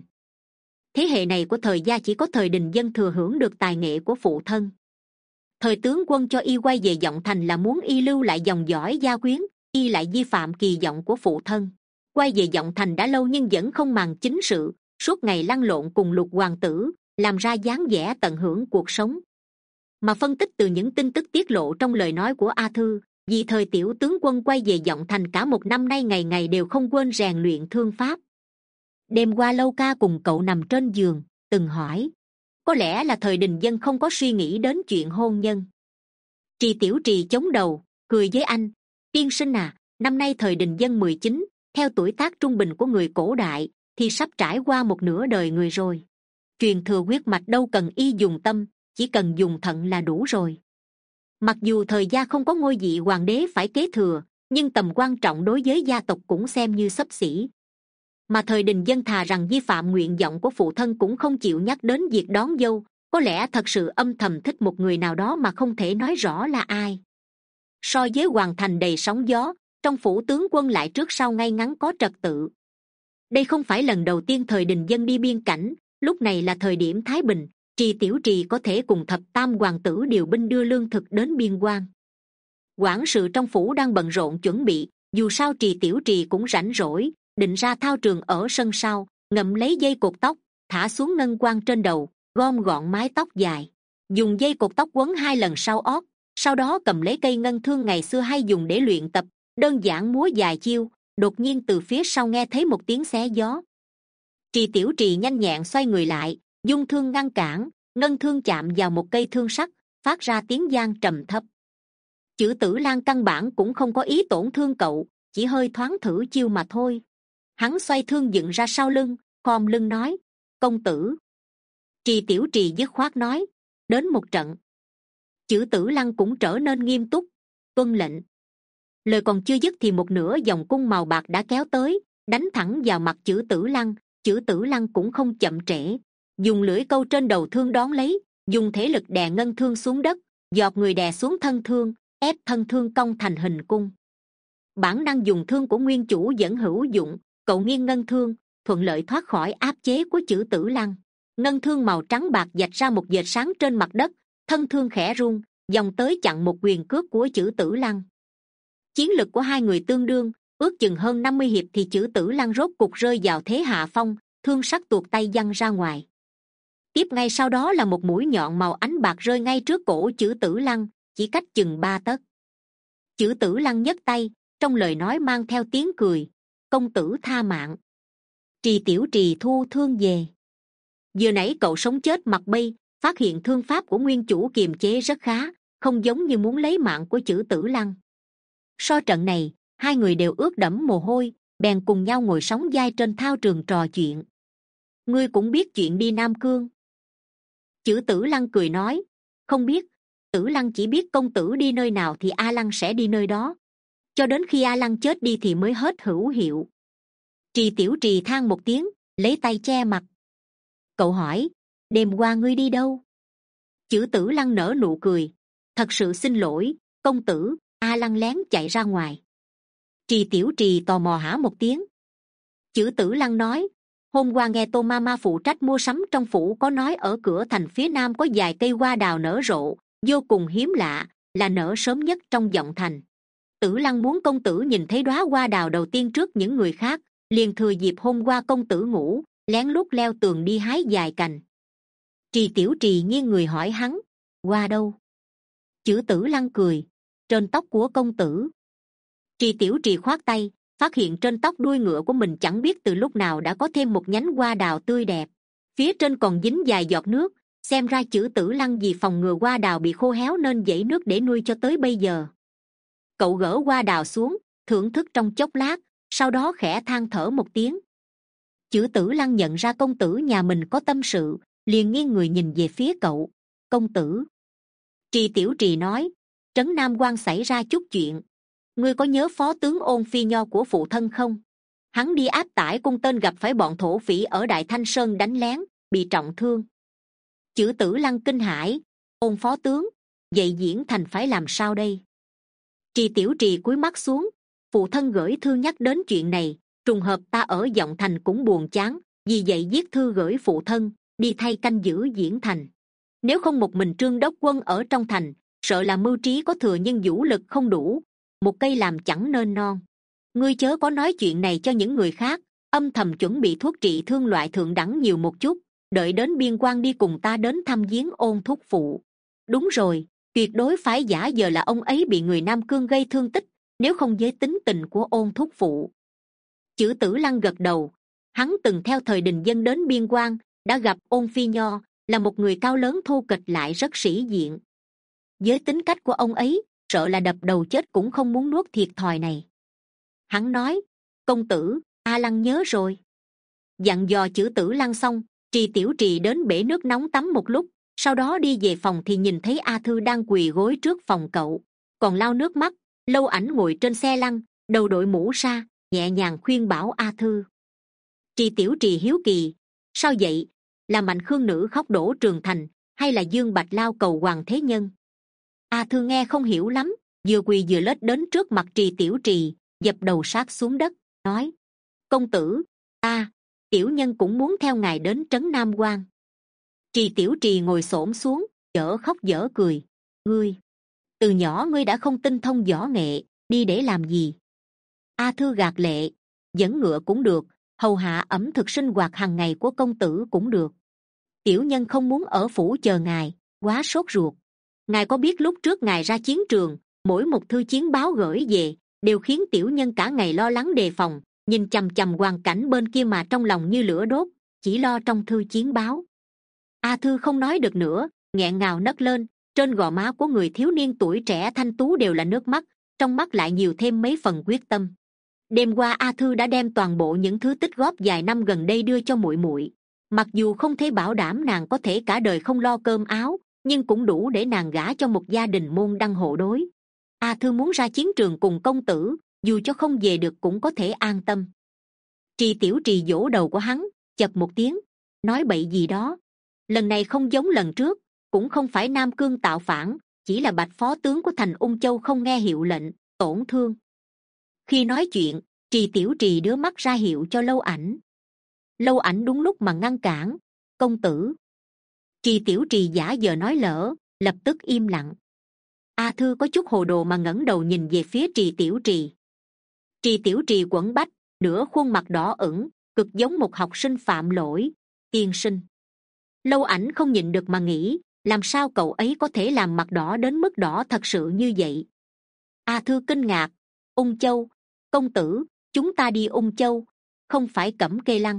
Thế hệ này của Thời gia chỉ có Thời Đình Dân thừa hưởng được tài nghệ của phụ thân. Thời tướng quân cho y quay về Giọng Thành là muốn y lưu lại dòng dõi gia quyến, y lại vi phạm kỳ vọng của phụ thân. Quay về Giọng Thành đã lâu nhưng vẫn không màng chính sự, suốt ngày lăn lộn cùng Lục hoàng tử, làm ra dáng vẻ tận hưởng cuộc sống. mà phân tích từ những tin tức tiết lộ trong lời nói của A Thư, vì thời tiểu tướng quân quay về Giọng Thành cả một năm nay ngày ngày đều không quên rèn luyện thương pháp. Đêm qua Lâu Ca cùng cậu nằm trên giường, từng hỏi, có lẽ là thời Đình Dân không có suy nghĩ đến chuyện hôn nhân. Trì Tiểu Trì chống đầu, cười với anh, tiên sinh à, năm nay thời Đình Dân mười chín, theo tuổi tác trung bình của người cổ đại, thì sắp trải qua một nửa đời người rồi. Truyền thừa huyết mạch đâu cần y dùng tâm, chỉ cần dùng thận là đủ rồi. Mặc dù thời gia không có ngôi vị hoàng đế phải kế thừa, nhưng tầm quan trọng đối với gia tộc cũng xem như xấp xỉ. Mà thời Đình Dân thà rằng vi phạm nguyện vọng của phụ thân cũng không chịu nhắc đến việc đón dâu, có lẽ thật sự âm thầm thích một người nào đó mà không thể nói rõ là ai. So với Hoàng Thành đầy sóng gió, trong phủ tướng quân lại trước sau ngay ngắn có trật tự. Đây không phải lần đầu tiên thời Đình Dân đi biên cảnh, lúc này là thời điểm thái bình, Trì Tiểu Trì có thể cùng thập tam hoàng tử điều binh đưa lương thực đến biên quan. Quản sự trong phủ đang bận rộn chuẩn bị, dù sao Trì Tiểu Trì cũng rảnh rỗi, định ra thao trường ở sân sau, ngậm lấy dây cột tóc, thả xuống ngân quan trên đầu, gom gọn mái tóc dài, dùng dây cột tóc quấn hai lần sau ót, sau đó cầm lấy cây ngân thương ngày xưa hay dùng để luyện tập, đơn giản múa dài chiêu. Đột nhiên từ phía sau nghe thấy một tiếng xé gió. Trì Tiểu Trì nhanh nhẹn xoay người lại, dung thương ngăn cản, ngân thương chạm vào một cây thương sắt, phát ra tiếng vang trầm thấp. Chữ Tử Lan căn bản cũng không có ý tổn thương cậu, chỉ hơi thoáng thử chiêu mà thôi. Hắn xoay thương dựng ra sau lưng, khom lưng nói, công tử. Trì Tiểu Trì dứt khoát nói, đến một trận. Chữ Tử Lan cũng trở nên nghiêm túc, tuân lệnh. Lời còn chưa dứt thì một nửa dòng cung màu bạc đã kéo tới, đánh thẳng vào mặt Chữ Tử Lăng. Chữ Tử Lăng cũng không chậm trễ, dùng lưỡi câu trên đầu thương đón lấy, dùng thể lực đè ngân thương xuống đất, giọt người đè xuống thân thương, ép thân thương cong thành hình cung. Bản năng dùng thương của nguyên chủ vẫn hữu dụng, cậu nghiêng ngân thương, thuận lợi thoát khỏi áp chế của Chữ Tử Lăng. Ngân thương màu trắng bạc vạch ra một vệt sáng trên mặt đất, thân thương khẽ rung, dòng tới chặn một quyền cước của Chữ Tử Lăng. Chiến lực của hai người tương đương, ước chừng hơn năm mươi hiệp thì Chữ Tử Lăng rốt cục rơi vào thế hạ phong, thương sắc tuột tay văng ra ngoài. Tiếp ngay sau đó là một mũi nhọn màu ánh bạc rơi ngay trước cổ Chữ Tử Lăng, chỉ cách chừng ba tấc. Chữ Tử Lăng nhấc tay, trong lời nói mang theo tiếng cười, công tử tha mạng. Trì Tiểu Trì thu thương về. Vừa nãy cậu sống chết mặt bay, phát hiện thương pháp của nguyên chủ kiềm chế rất khá, không giống như muốn lấy mạng của Chữ Tử Lăng. So trận này, hai người đều ướt đẫm mồ hôi, bèn cùng nhau ngồi sóng vai trên thao trường trò chuyện. Ngươi cũng biết chuyện đi Nam Cương? Chữ Tử Lăng cười nói, không biết. Tử Lăng chỉ biết công tử đi nơi nào thì A Lăng sẽ đi nơi đó, cho đến khi A Lăng chết đi thì mới hết hữu hiệu. Trì Tiểu Trì than một tiếng, lấy tay che mặt. Cậu hỏi, đêm qua ngươi đi đâu? Chữ Tử Lăng nở nụ cười, thật sự xin lỗi công tử. A Lăng lén chạy ra ngoài. Trì Tiểu Trì tò mò hả một tiếng. Chữ Tử Lăng nói, hôm qua nghe Tô Mama phụ trách mua sắm trong phủ có nói ở cửa thành phía nam có vài cây hoa đào nở rộ, vô cùng hiếm lạ, là nở sớm nhất trong Giọng Thành. Tử Lăng muốn công tử nhìn thấy đóa hoa đào đầu tiên trước những người khác, liền thừa dịp hôm qua công tử ngủ, lén lút leo tường đi hái vài cành. Trì Tiểu Trì nghiêng người hỏi hắn, hoa đâu? Chữ Tử Lăng cười, trên tóc của công tử. Trì Tiểu Trì khoát tay, phát hiện trên tóc đuôi ngựa của mình chẳng biết từ lúc nào đã có thêm một nhánh hoa đào tươi đẹp, phía trên còn dính vài giọt nước, xem ra Chữ Tử Lăng vì phòng ngừa hoa đào bị khô héo nên dãy nước để nuôi cho tới bây giờ. Cậu gỡ hoa đào xuống, thưởng thức trong chốc lát, sau đó khẽ than thở một tiếng. Chữ Tử Lăng nhận ra công tử nhà mình có tâm sự, liền nghiêng người nhìn về phía cậu. Công tử. Trì Tiểu Trì nói, trấn Nam Quan xảy ra chút chuyện, ngươi có nhớ phó tướng Ôn Phi Nho của phụ thân không? Hắn đi áp tải cung tên gặp phải bọn thổ phỉ ở Đại Thanh Sơn đánh lén, bị trọng thương. Chữ Tử Lăng kinh hãi, Ôn phó tướng, vậy Diễn Thành phải làm sao đây? Trì Tiểu Trì cúi mắt xuống, phụ thân gửi thư nhắc đến chuyện này, trùng hợp ta ở Giọng Thành cũng buồn chán, vì vậy viết thư gửi phụ thân, đi thay canh giữ Diễn Thành. Nếu không một mình Trương Đốc Quân ở trong thành, sợ là mưu trí có thừa nhưng vũ lực không đủ, một cây làm chẳng nên non. Ngươi chớ có nói chuyện này cho những người khác, âm thầm chuẩn bị thuốc trị thương loại thượng đẳng nhiều một chút, đợi đến biên quan đi cùng ta đến thăm viếng Ôn thúc phụ. Đúng rồi, tuyệt đối phải giả vờ là ông ấy bị người Nam Cương gây thương tích, nếu không với tính tình của Ôn thúc phụ. Chử Tử Lăng gật đầu. Hắn từng theo thời Đình Dân đến biên quan, đã gặp Ôn Phi Nho, là một người cao lớn thô kệch lại rất sĩ diện. Với tính cách của ông ấy, sợ là đập đầu chết cũng không muốn nuốt thiệt thòi này. Hắn nói, công tử, A Lăng nhớ rồi. Dặn dò Chử Tử Lăng xong, Trì Tiểu Trì đến bể nước nóng tắm một lúc, sau đó đi về phòng thì nhìn thấy A Thư đang quỳ gối trước phòng cậu, còn lau nước mắt. Lâu Ảnh ngồi trên xe lăn, đầu đội mũ sa, nhẹ nhàng khuyên bảo A Thư. Trì Tiểu Trì hiếu kỳ, sao vậy, là Mạnh Khương Nữ khóc đổ trường thành, hay là Dương Bạch Lao cầu hoàng thế nhân? A Thư nghe không hiểu lắm, vừa quỳ vừa lết đến trước mặt Trì Tiểu Trì, dập đầu sát xuống đất, nói, công tử, ta, tiểu nhân cũng muốn theo ngài đến trấn Nam Quan. Trì Tiểu Trì ngồi xổm xuống, dở khóc dở cười, ngươi, từ nhỏ ngươi đã không tinh thông võ nghệ, đi để làm gì? A Thư gạt lệ, dẫn ngựa cũng được, hầu hạ ẩm thực sinh hoạt hàng ngày của công tử cũng được. Tiểu nhân không muốn ở phủ chờ ngài, quá sốt ruột. Ngài có biết lúc trước ngài ra chiến trường, mỗi một thư chiến báo gửi về đều khiến tiểu nhân cả ngày lo lắng đề phòng, nhìn chằm chằm hoàn cảnh bên kia mà trong lòng như lửa đốt, chỉ lo trong thư chiến báo. A Thư không nói được nữa, nghẹn ngào nấc lên. Trên gò má của người thiếu niên tuổi trẻ thanh tú đều là nước mắt, trong mắt lại nhiều thêm mấy phần quyết tâm. Đêm qua A Thư đã đem toàn bộ những thứ tích góp vài năm gần đây đưa cho muội muội. Mặc dù không thể bảo đảm nàng có thể cả đời không lo cơm áo, nhưng cũng đủ để nàng gả cho một gia đình môn đăng hộ đối. A Thư muốn ra chiến trường cùng công tử, dù cho không về được cũng có thể an tâm. Trì Tiểu Trì vỗ đầu của hắn, chật một tiếng, nói bậy gì đó. Lần này không giống lần trước, cũng không phải Nam Cương tạo phản, chỉ là Bạch phó tướng của thành Ung Châu không nghe hiệu lệnh, tổn thương. Khi nói chuyện, Trì Tiểu Trì đưa mắt ra hiệu cho Lâu Ảnh. Lâu Ảnh đúng lúc mà ngăn cản, công tử. Trì Tiểu Trì giả vờ nói lỡ, lập tức im lặng. A Thư có chút hồ đồ mà ngẩng đầu nhìn về phía Trì Tiểu Trì. Trì Tiểu Trì quẫn bách, nửa khuôn mặt đỏ ửng, cực giống một học sinh phạm lỗi. Tiên sinh. Lâu Ảnh không nhịn được mà nghĩ, làm sao cậu ấy có thể làm mặt đỏ đến mức đỏ thật sự như vậy? A Thư kinh ngạc, Ung Châu, công tử, chúng ta đi Ung Châu, không phải Cẩm Kê Lăng.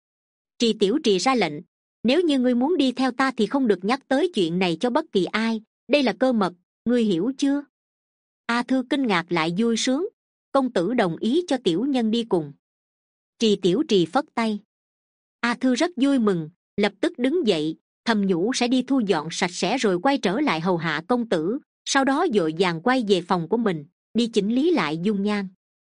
Trì Tiểu Trì ra lệnh, nếu như ngươi muốn đi theo ta thì không được nhắc tới chuyện này cho bất kỳ ai, đây là cơ mật, ngươi hiểu chưa? A Thư kinh ngạc lại vui sướng, công tử đồng ý cho tiểu nhân đi cùng. Trì Tiểu Trì phất tay. A Thư rất vui mừng, lập tức đứng dậy, thầm nhủ sẽ đi thu dọn sạch sẽ rồi quay trở lại hầu hạ công tử, sau đó vội vàng quay về phòng của mình, đi chỉnh lý lại dung nhan.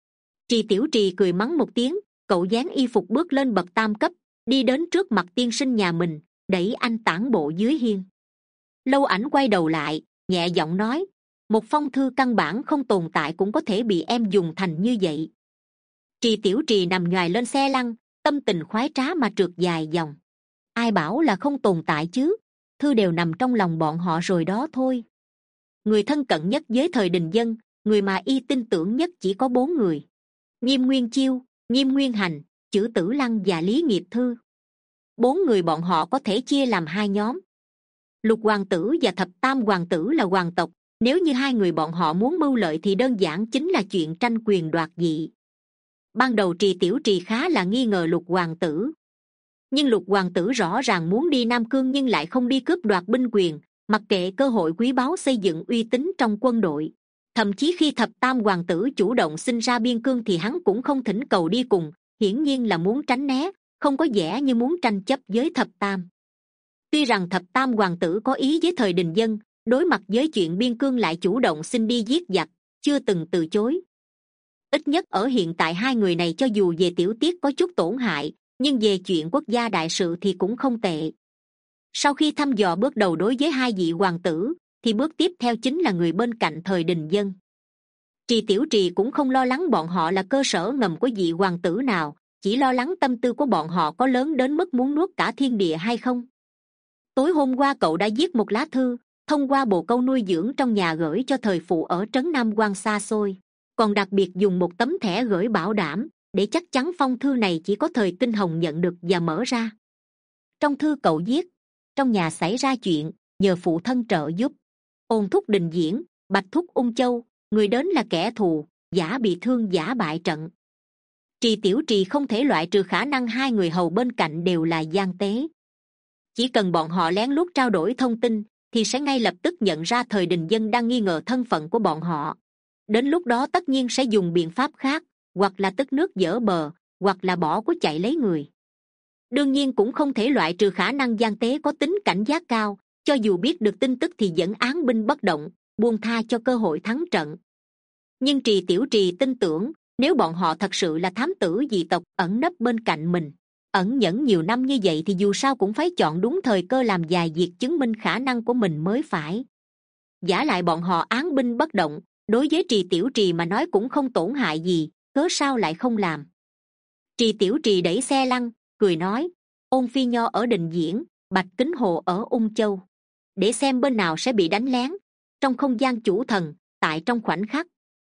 Trì Tiểu Trì cười mắng một tiếng, cậu dán y phục bước lên bậc tam cấp, đi đến trước mặt tiên sinh nhà mình, đẩy anh tản bộ dưới hiên. Lâu Ảnh quay đầu lại, nhẹ giọng nói, một phong thư căn bản không tồn tại cũng có thể bị em dùng thành như vậy. Trì Tiểu Trì nằm nhoài lên xe lăn, tâm tình khoái trá mà trượt dài dòng. Ai bảo là không tồn tại chứ, thư đều nằm trong lòng bọn họ rồi đó thôi. Người thân cận nhất với thời Đình Dân, người mà y tin tưởng nhất chỉ có bốn người: Nghiêm Nguyên Chiêu, Nghiêm Nguyên Hành, Chử Tử Lăng và Lý Nghiệp Thư. Bốn người bọn họ có thể chia làm hai nhóm. Lục hoàng tử và thập tam hoàng tử là hoàng tộc, nếu như hai người bọn họ muốn mưu lợi thì đơn giản chính là chuyện tranh quyền đoạt vị. Ban đầu Trì Tiểu Trì khá là nghi ngờ lục hoàng tử, nhưng lục hoàng tử rõ ràng muốn đi Nam Cương nhưng lại không đi cướp đoạt binh quyền, mặc kệ cơ hội quý báu xây dựng uy tín trong quân đội. Thậm chí khi thập tam hoàng tử chủ động xin ra biên cương thì hắn cũng không thỉnh cầu đi cùng, hiển nhiên là muốn tránh né, không có vẻ như muốn tranh chấp với thập tam. Tuy rằng thập tam hoàng tử có ý với thời Đình Dân, đối mặt với chuyện biên cương lại chủ động xin đi giết giặc, chưa từng từ chối. Ít nhất ở hiện tại hai người này cho dù về tiểu tiết có chút tổn hại, nhưng về chuyện quốc gia đại sự thì cũng không tệ. Sau khi thăm dò bước đầu đối với hai vị hoàng tử, thì bước tiếp theo chính là người bên cạnh thời Đình Dân. Trì Tiểu Trì cũng không lo lắng bọn họ là cơ sở ngầm của vị hoàng tử nào, chỉ lo lắng tâm tư của bọn họ có lớn đến mức muốn nuốt cả thiên địa hay không. Tối hôm qua cậu đã viết một lá thư, thông qua bồ câu nuôi dưỡng trong nhà gửi cho thời phụ ở trấn Nam Quan xa xôi, còn đặc biệt dùng một tấm thẻ gửi bảo đảm, để chắc chắn phong thư này chỉ có thời Kinh Hồng nhận được và mở ra. Trong thư cậu viết, trong nhà xảy ra chuyện, nhờ phụ thân trợ giúp, Ôn thúc Đình Diễn, Bạch thúc Ung Châu, người đến là kẻ thù, giả bị thương giả bại trận. Trì Tiểu Trì không thể loại trừ khả năng hai người hầu bên cạnh đều là gian tế. Chỉ cần bọn họ lén lút trao đổi thông tin thì sẽ ngay lập tức nhận ra thời Đình Dân đang nghi ngờ thân phận của bọn họ. Đến lúc đó tất nhiên sẽ dùng biện pháp khác, hoặc là tức nước dỡ bờ, hoặc là bỏ của chạy lấy người. Đương nhiên cũng không thể loại trừ khả năng gian tế có tính cảnh giác cao, cho dù biết được tin tức thì vẫn án binh bất động, buông tha cho cơ hội thắng trận. Nhưng Trì Tiểu Trì tin tưởng, nếu bọn họ thật sự là thám tử dị tộc ẩn nấp bên cạnh mình, ẩn nhẫn nhiều năm như vậy thì dù sao cũng phải chọn đúng thời cơ làm dài việc chứng minh khả năng của mình mới phải. Giả lại bọn họ án binh bất động, đối với Trì Tiểu Trì mà nói cũng không tổn hại gì, cớ sao lại không làm. Trì Tiểu Trì đẩy xe lăn, cười nói, Ôn Phi Nho ở Đình Diễn, Bạch Kính Hồ ở Ung Châu, để xem bên nào sẽ bị đánh lén. Trong không gian chủ thần, tại trong khoảnh khắc,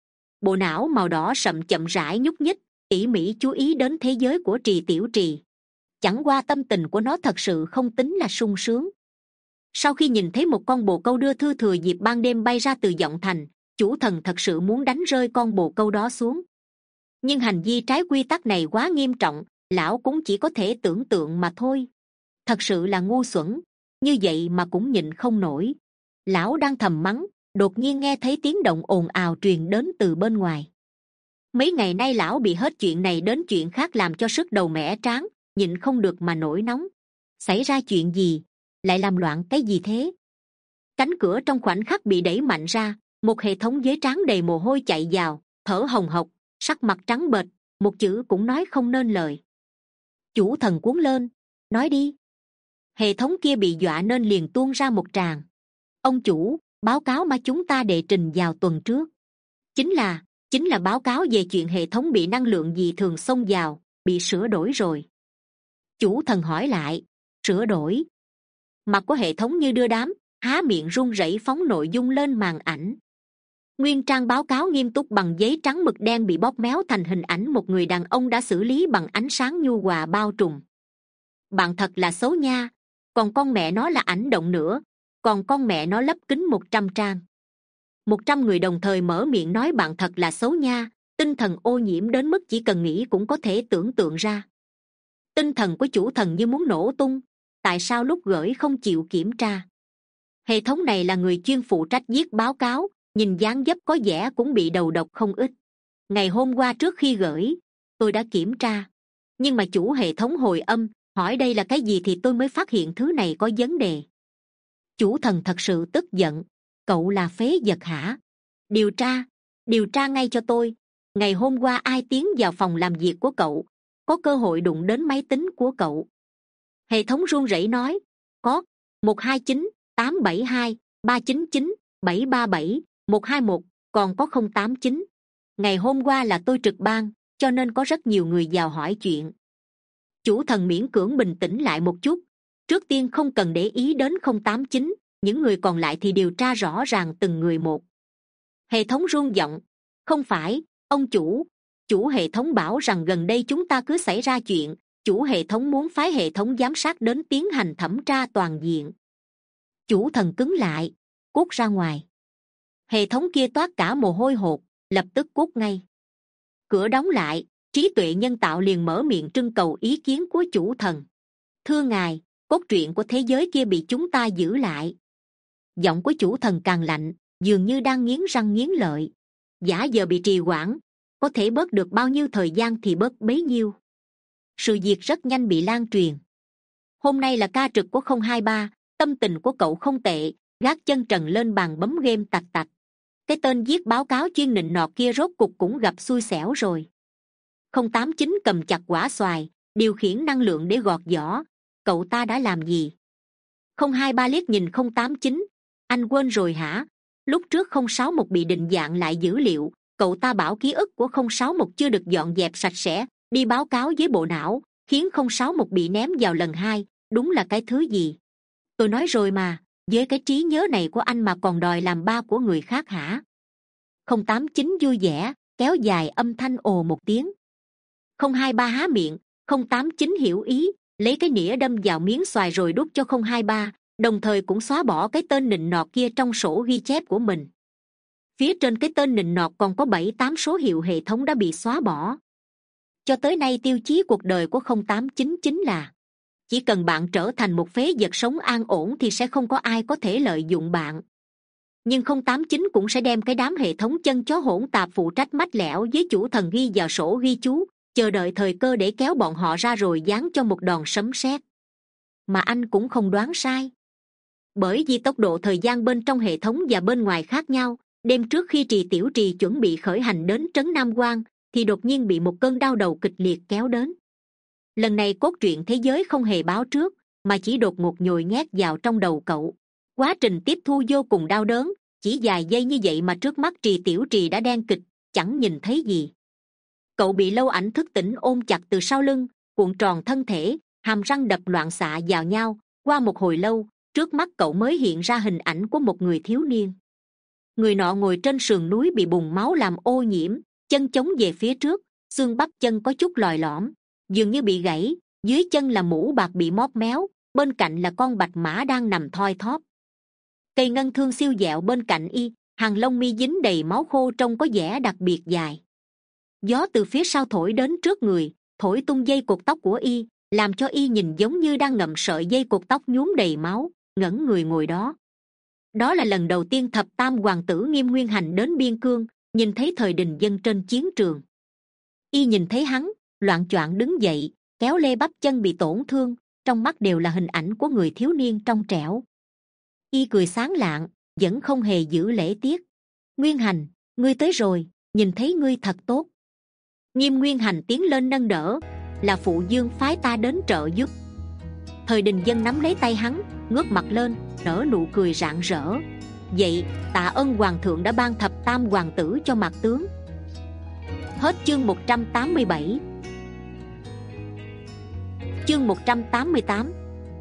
bộ não màu đỏ sậm chậm rãi nhúc nhích, tỉ mỉ chú ý đến thế giới của Trì Tiểu Trì. Chẳng qua tâm tình của nó thật sự không tính là sung sướng. Sau khi nhìn thấy một con bồ câu đưa thư thừa dịp ban đêm bay ra từ vọng thành, chủ thần thật sự muốn đánh rơi con bồ câu đó xuống. Nhưng hành vi trái quy tắc này quá nghiêm trọng, lão cũng chỉ có thể tưởng tượng mà thôi. Thật sự là ngu xuẩn, như vậy mà cũng nhịn không nổi. Lão đang thầm mắng, đột nhiên nghe thấy tiếng động ồn ào truyền đến từ bên ngoài. Mấy ngày nay lão bị hết chuyện này đến chuyện khác làm cho sức đầu mẻ tráng, nhịn không được mà nổi nóng. Xảy ra chuyện gì? Lại làm loạn cái gì thế? Cánh cửa trong khoảnh khắc bị đẩy mạnh ra, một hệ thống dưới trán đầy mồ hôi chạy vào, thở hồng hộc, sắc mặt trắng bệch, một chữ cũng nói không nên lời. Chủ thần cuống lên, nói đi. Hệ thống kia bị dọa nên liền tuôn ra một tràng. Ông chủ, báo cáo mà chúng ta đệ trình vào tuần trước, chính là chính là báo cáo về chuyện hệ thống bị năng lượng dị thường xông vào, bị sửa đổi rồi. Chủ thần hỏi lại, sửa đổi? Mặt của hệ thống như đưa đám, há miệng run rẩy phóng nội dung lên màn ảnh. Nguyên trang báo cáo nghiêm túc bằng giấy trắng mực đen bị bóp méo thành hình ảnh một người đàn ông đã xử lý bằng ánh sáng nhu hòa bao trùm. Bạn thật là xấu nha, còn con mẹ nó là ảnh động nữa, còn con mẹ nó lấp kính một trăm trang. Một trăm người đồng thời mở miệng nói bạn thật là xấu nha, tinh thần ô nhiễm đến mức chỉ cần nghĩ cũng có thể tưởng tượng ra. Tinh thần của chủ thần như muốn nổ tung, tại sao lúc gửi không chịu kiểm tra? Hệ thống này là người chuyên phụ trách viết báo cáo, nhìn dáng dấp có vẻ cũng bị đầu độc không ít. Ngày hôm qua trước khi gửi, tôi đã kiểm tra, nhưng mà chủ hệ thống hồi âm hỏi đây là cái gì thì tôi mới phát hiện thứ này có vấn đề. Chủ thần thật sự tức giận, cậu là phế vật hả? Điều tra, điều tra ngay cho tôi. Ngày hôm qua ai tiến vào phòng làm việc của cậu, có cơ hội đụng đến máy tính của cậu? Hệ thống run rẩy nói, có, một hai chín tám bảy hai ba chín chín bảy ba bảy một hai một, còn có không tám chín. Ngày hôm qua là tôi trực ban, cho nên có rất nhiều người vào hỏi chuyện. Chủ thần miễn cưỡng bình tĩnh lại một chút, trước tiên không cần để ý đến không tám chín, những người còn lại thì điều tra rõ ràng từng người một. Hệ thống run giọng, không phải, ông chủ, chủ hệ thống bảo rằng gần đây chúng ta cứ xảy ra chuyện, chủ hệ thống muốn phái hệ thống giám sát đến tiến hành thẩm tra toàn diện. Chủ thần cứng lại, cút ra ngoài. Hệ thống kia toát cả mồ hôi hột, lập tức cút ngay. Cửa đóng lại, trí tuệ nhân tạo liền mở miệng trưng cầu ý kiến của chủ thần. Thưa ngài, cốt truyện của thế giới kia bị chúng ta giữ lại. Giọng của chủ thần càng lạnh, dường như đang nghiến răng nghiến lợi. Giả giờ bị trì hoãn, có thể bớt được bao nhiêu thời gian thì bớt bấy nhiêu. Sự việc rất nhanh bị lan truyền. Hôm nay là ca trực của không hai ba, tâm tình của cậu không tệ, gác chân trần lên bàn bấm game tạch tạch. Cái tên viết báo cáo chuyên nịnh nọt kia rốt cục cũng gặp xui xẻo rồi. Không tám chín cầm chặt quả xoài, điều khiển năng lượng để gọt vỏ. Cậu ta đã làm gì? Không hai ba liếc nhìn không tám chín, anh quên rồi hả? Lúc trước không sáu một bị định dạng lại dữ liệu, cậu ta bảo ký ức của không sáu một chưa được dọn dẹp sạch sẽ, đi báo cáo với bộ não, khiến không sáu một bị ném vào lần hai. Đúng là cái thứ gì? Tôi nói rồi mà, với cái trí nhớ này của anh mà còn đòi làm ba của người khác hả? Không tám chín vui vẻ kéo dài âm thanh ồ một tiếng. Không hai ba há miệng, không tám chín hiểu ý, lấy cái nĩa đâm vào miếng xoài rồi đút cho không hai ba, đồng thời cũng xóa bỏ cái tên nịnh nọt kia trong sổ ghi chép của mình. Phía trên cái tên nịnh nọt còn có bảy tám số hiệu hệ thống đã bị xóa bỏ. Cho tới nay tiêu chí cuộc đời của không tám chín chín là chỉ cần bạn trở thành một phế vật sống an ổn thì sẽ không có ai có thể lợi dụng bạn. Nhưng không tám chín cũng sẽ đem cái đám hệ thống chân chó hỗn tạp phụ trách mách lẻo với chủ thần ghi vào sổ ghi chú, chờ đợi thời cơ để kéo bọn họ ra rồi giáng cho một đòn sấm sét. Mà anh cũng không đoán sai. Bởi vì tốc độ thời gian bên trong hệ thống và bên ngoài khác nhau, đêm trước khi Trì Tiểu Trì chuẩn bị khởi hành đến trấn Nam Quan thì đột nhiên bị một cơn đau đầu kịch liệt kéo đến. Lần này cốt truyện thế giới không hề báo trước, mà chỉ đột ngột nhồi nhét vào trong đầu cậu. Quá trình tiếp thu vô cùng đau đớn, chỉ vài giây như vậy mà trước mắt Trì Tiểu Trì đã đen kịch, chẳng nhìn thấy gì. Cậu bị lâu ảnh thức tỉnh ôm chặt từ sau lưng, cuộn tròn thân thể, hàm răng đập loạn xạ vào nhau. Qua một hồi lâu, trước mắt cậu mới hiện ra hình ảnh của một người thiếu niên. Người nọ ngồi trên sườn núi bị bùn máu làm ô nhiễm, chân chống về phía trước, xương bắp chân có chút lòi lõm, dường như bị gãy. Dưới chân là mũ bạc bị móp méo, bên cạnh là con bạch mã đang nằm thoi thóp. Cây ngân thương siêu dẹo bên cạnh y, hàng lông mi dính đầy máu khô trông có vẻ đặc biệt dài. Gió từ phía sau thổi đến trước người, thổi tung dây cột tóc của y, làm cho y nhìn giống như đang ngậm sợi dây cột tóc nhuốm đầy máu, ngẩn người ngồi đó. Đó là lần đầu tiên thập tam hoàng tử Nghiêm Nguyên Hành đến biên cương, nhìn thấy Thời Đình Dân trên chiến trường. Y nhìn thấy hắn, loạng choạng đứng dậy, kéo lê bắp chân bị tổn thương, trong mắt đều là hình ảnh của người thiếu niên trong trẻo. Y cười sáng lạng, vẫn không hề giữ lễ tiết. Nguyên Hành, ngươi tới rồi, nhìn thấy ngươi thật tốt. Nghiêm Nguyên Hành tiến lên nâng đỡ, là phụ dương phái ta đến trợ giúp. Thời Đình Dân nắm lấy tay hắn, ngước mặt lên, nở nụ cười rạng rỡ. Vậy tạ ơn hoàng thượng đã ban thập tam hoàng tử cho Mạc tướng. Hết chương một trăm tám mươi bảy. Chương một trăm tám mươi tám.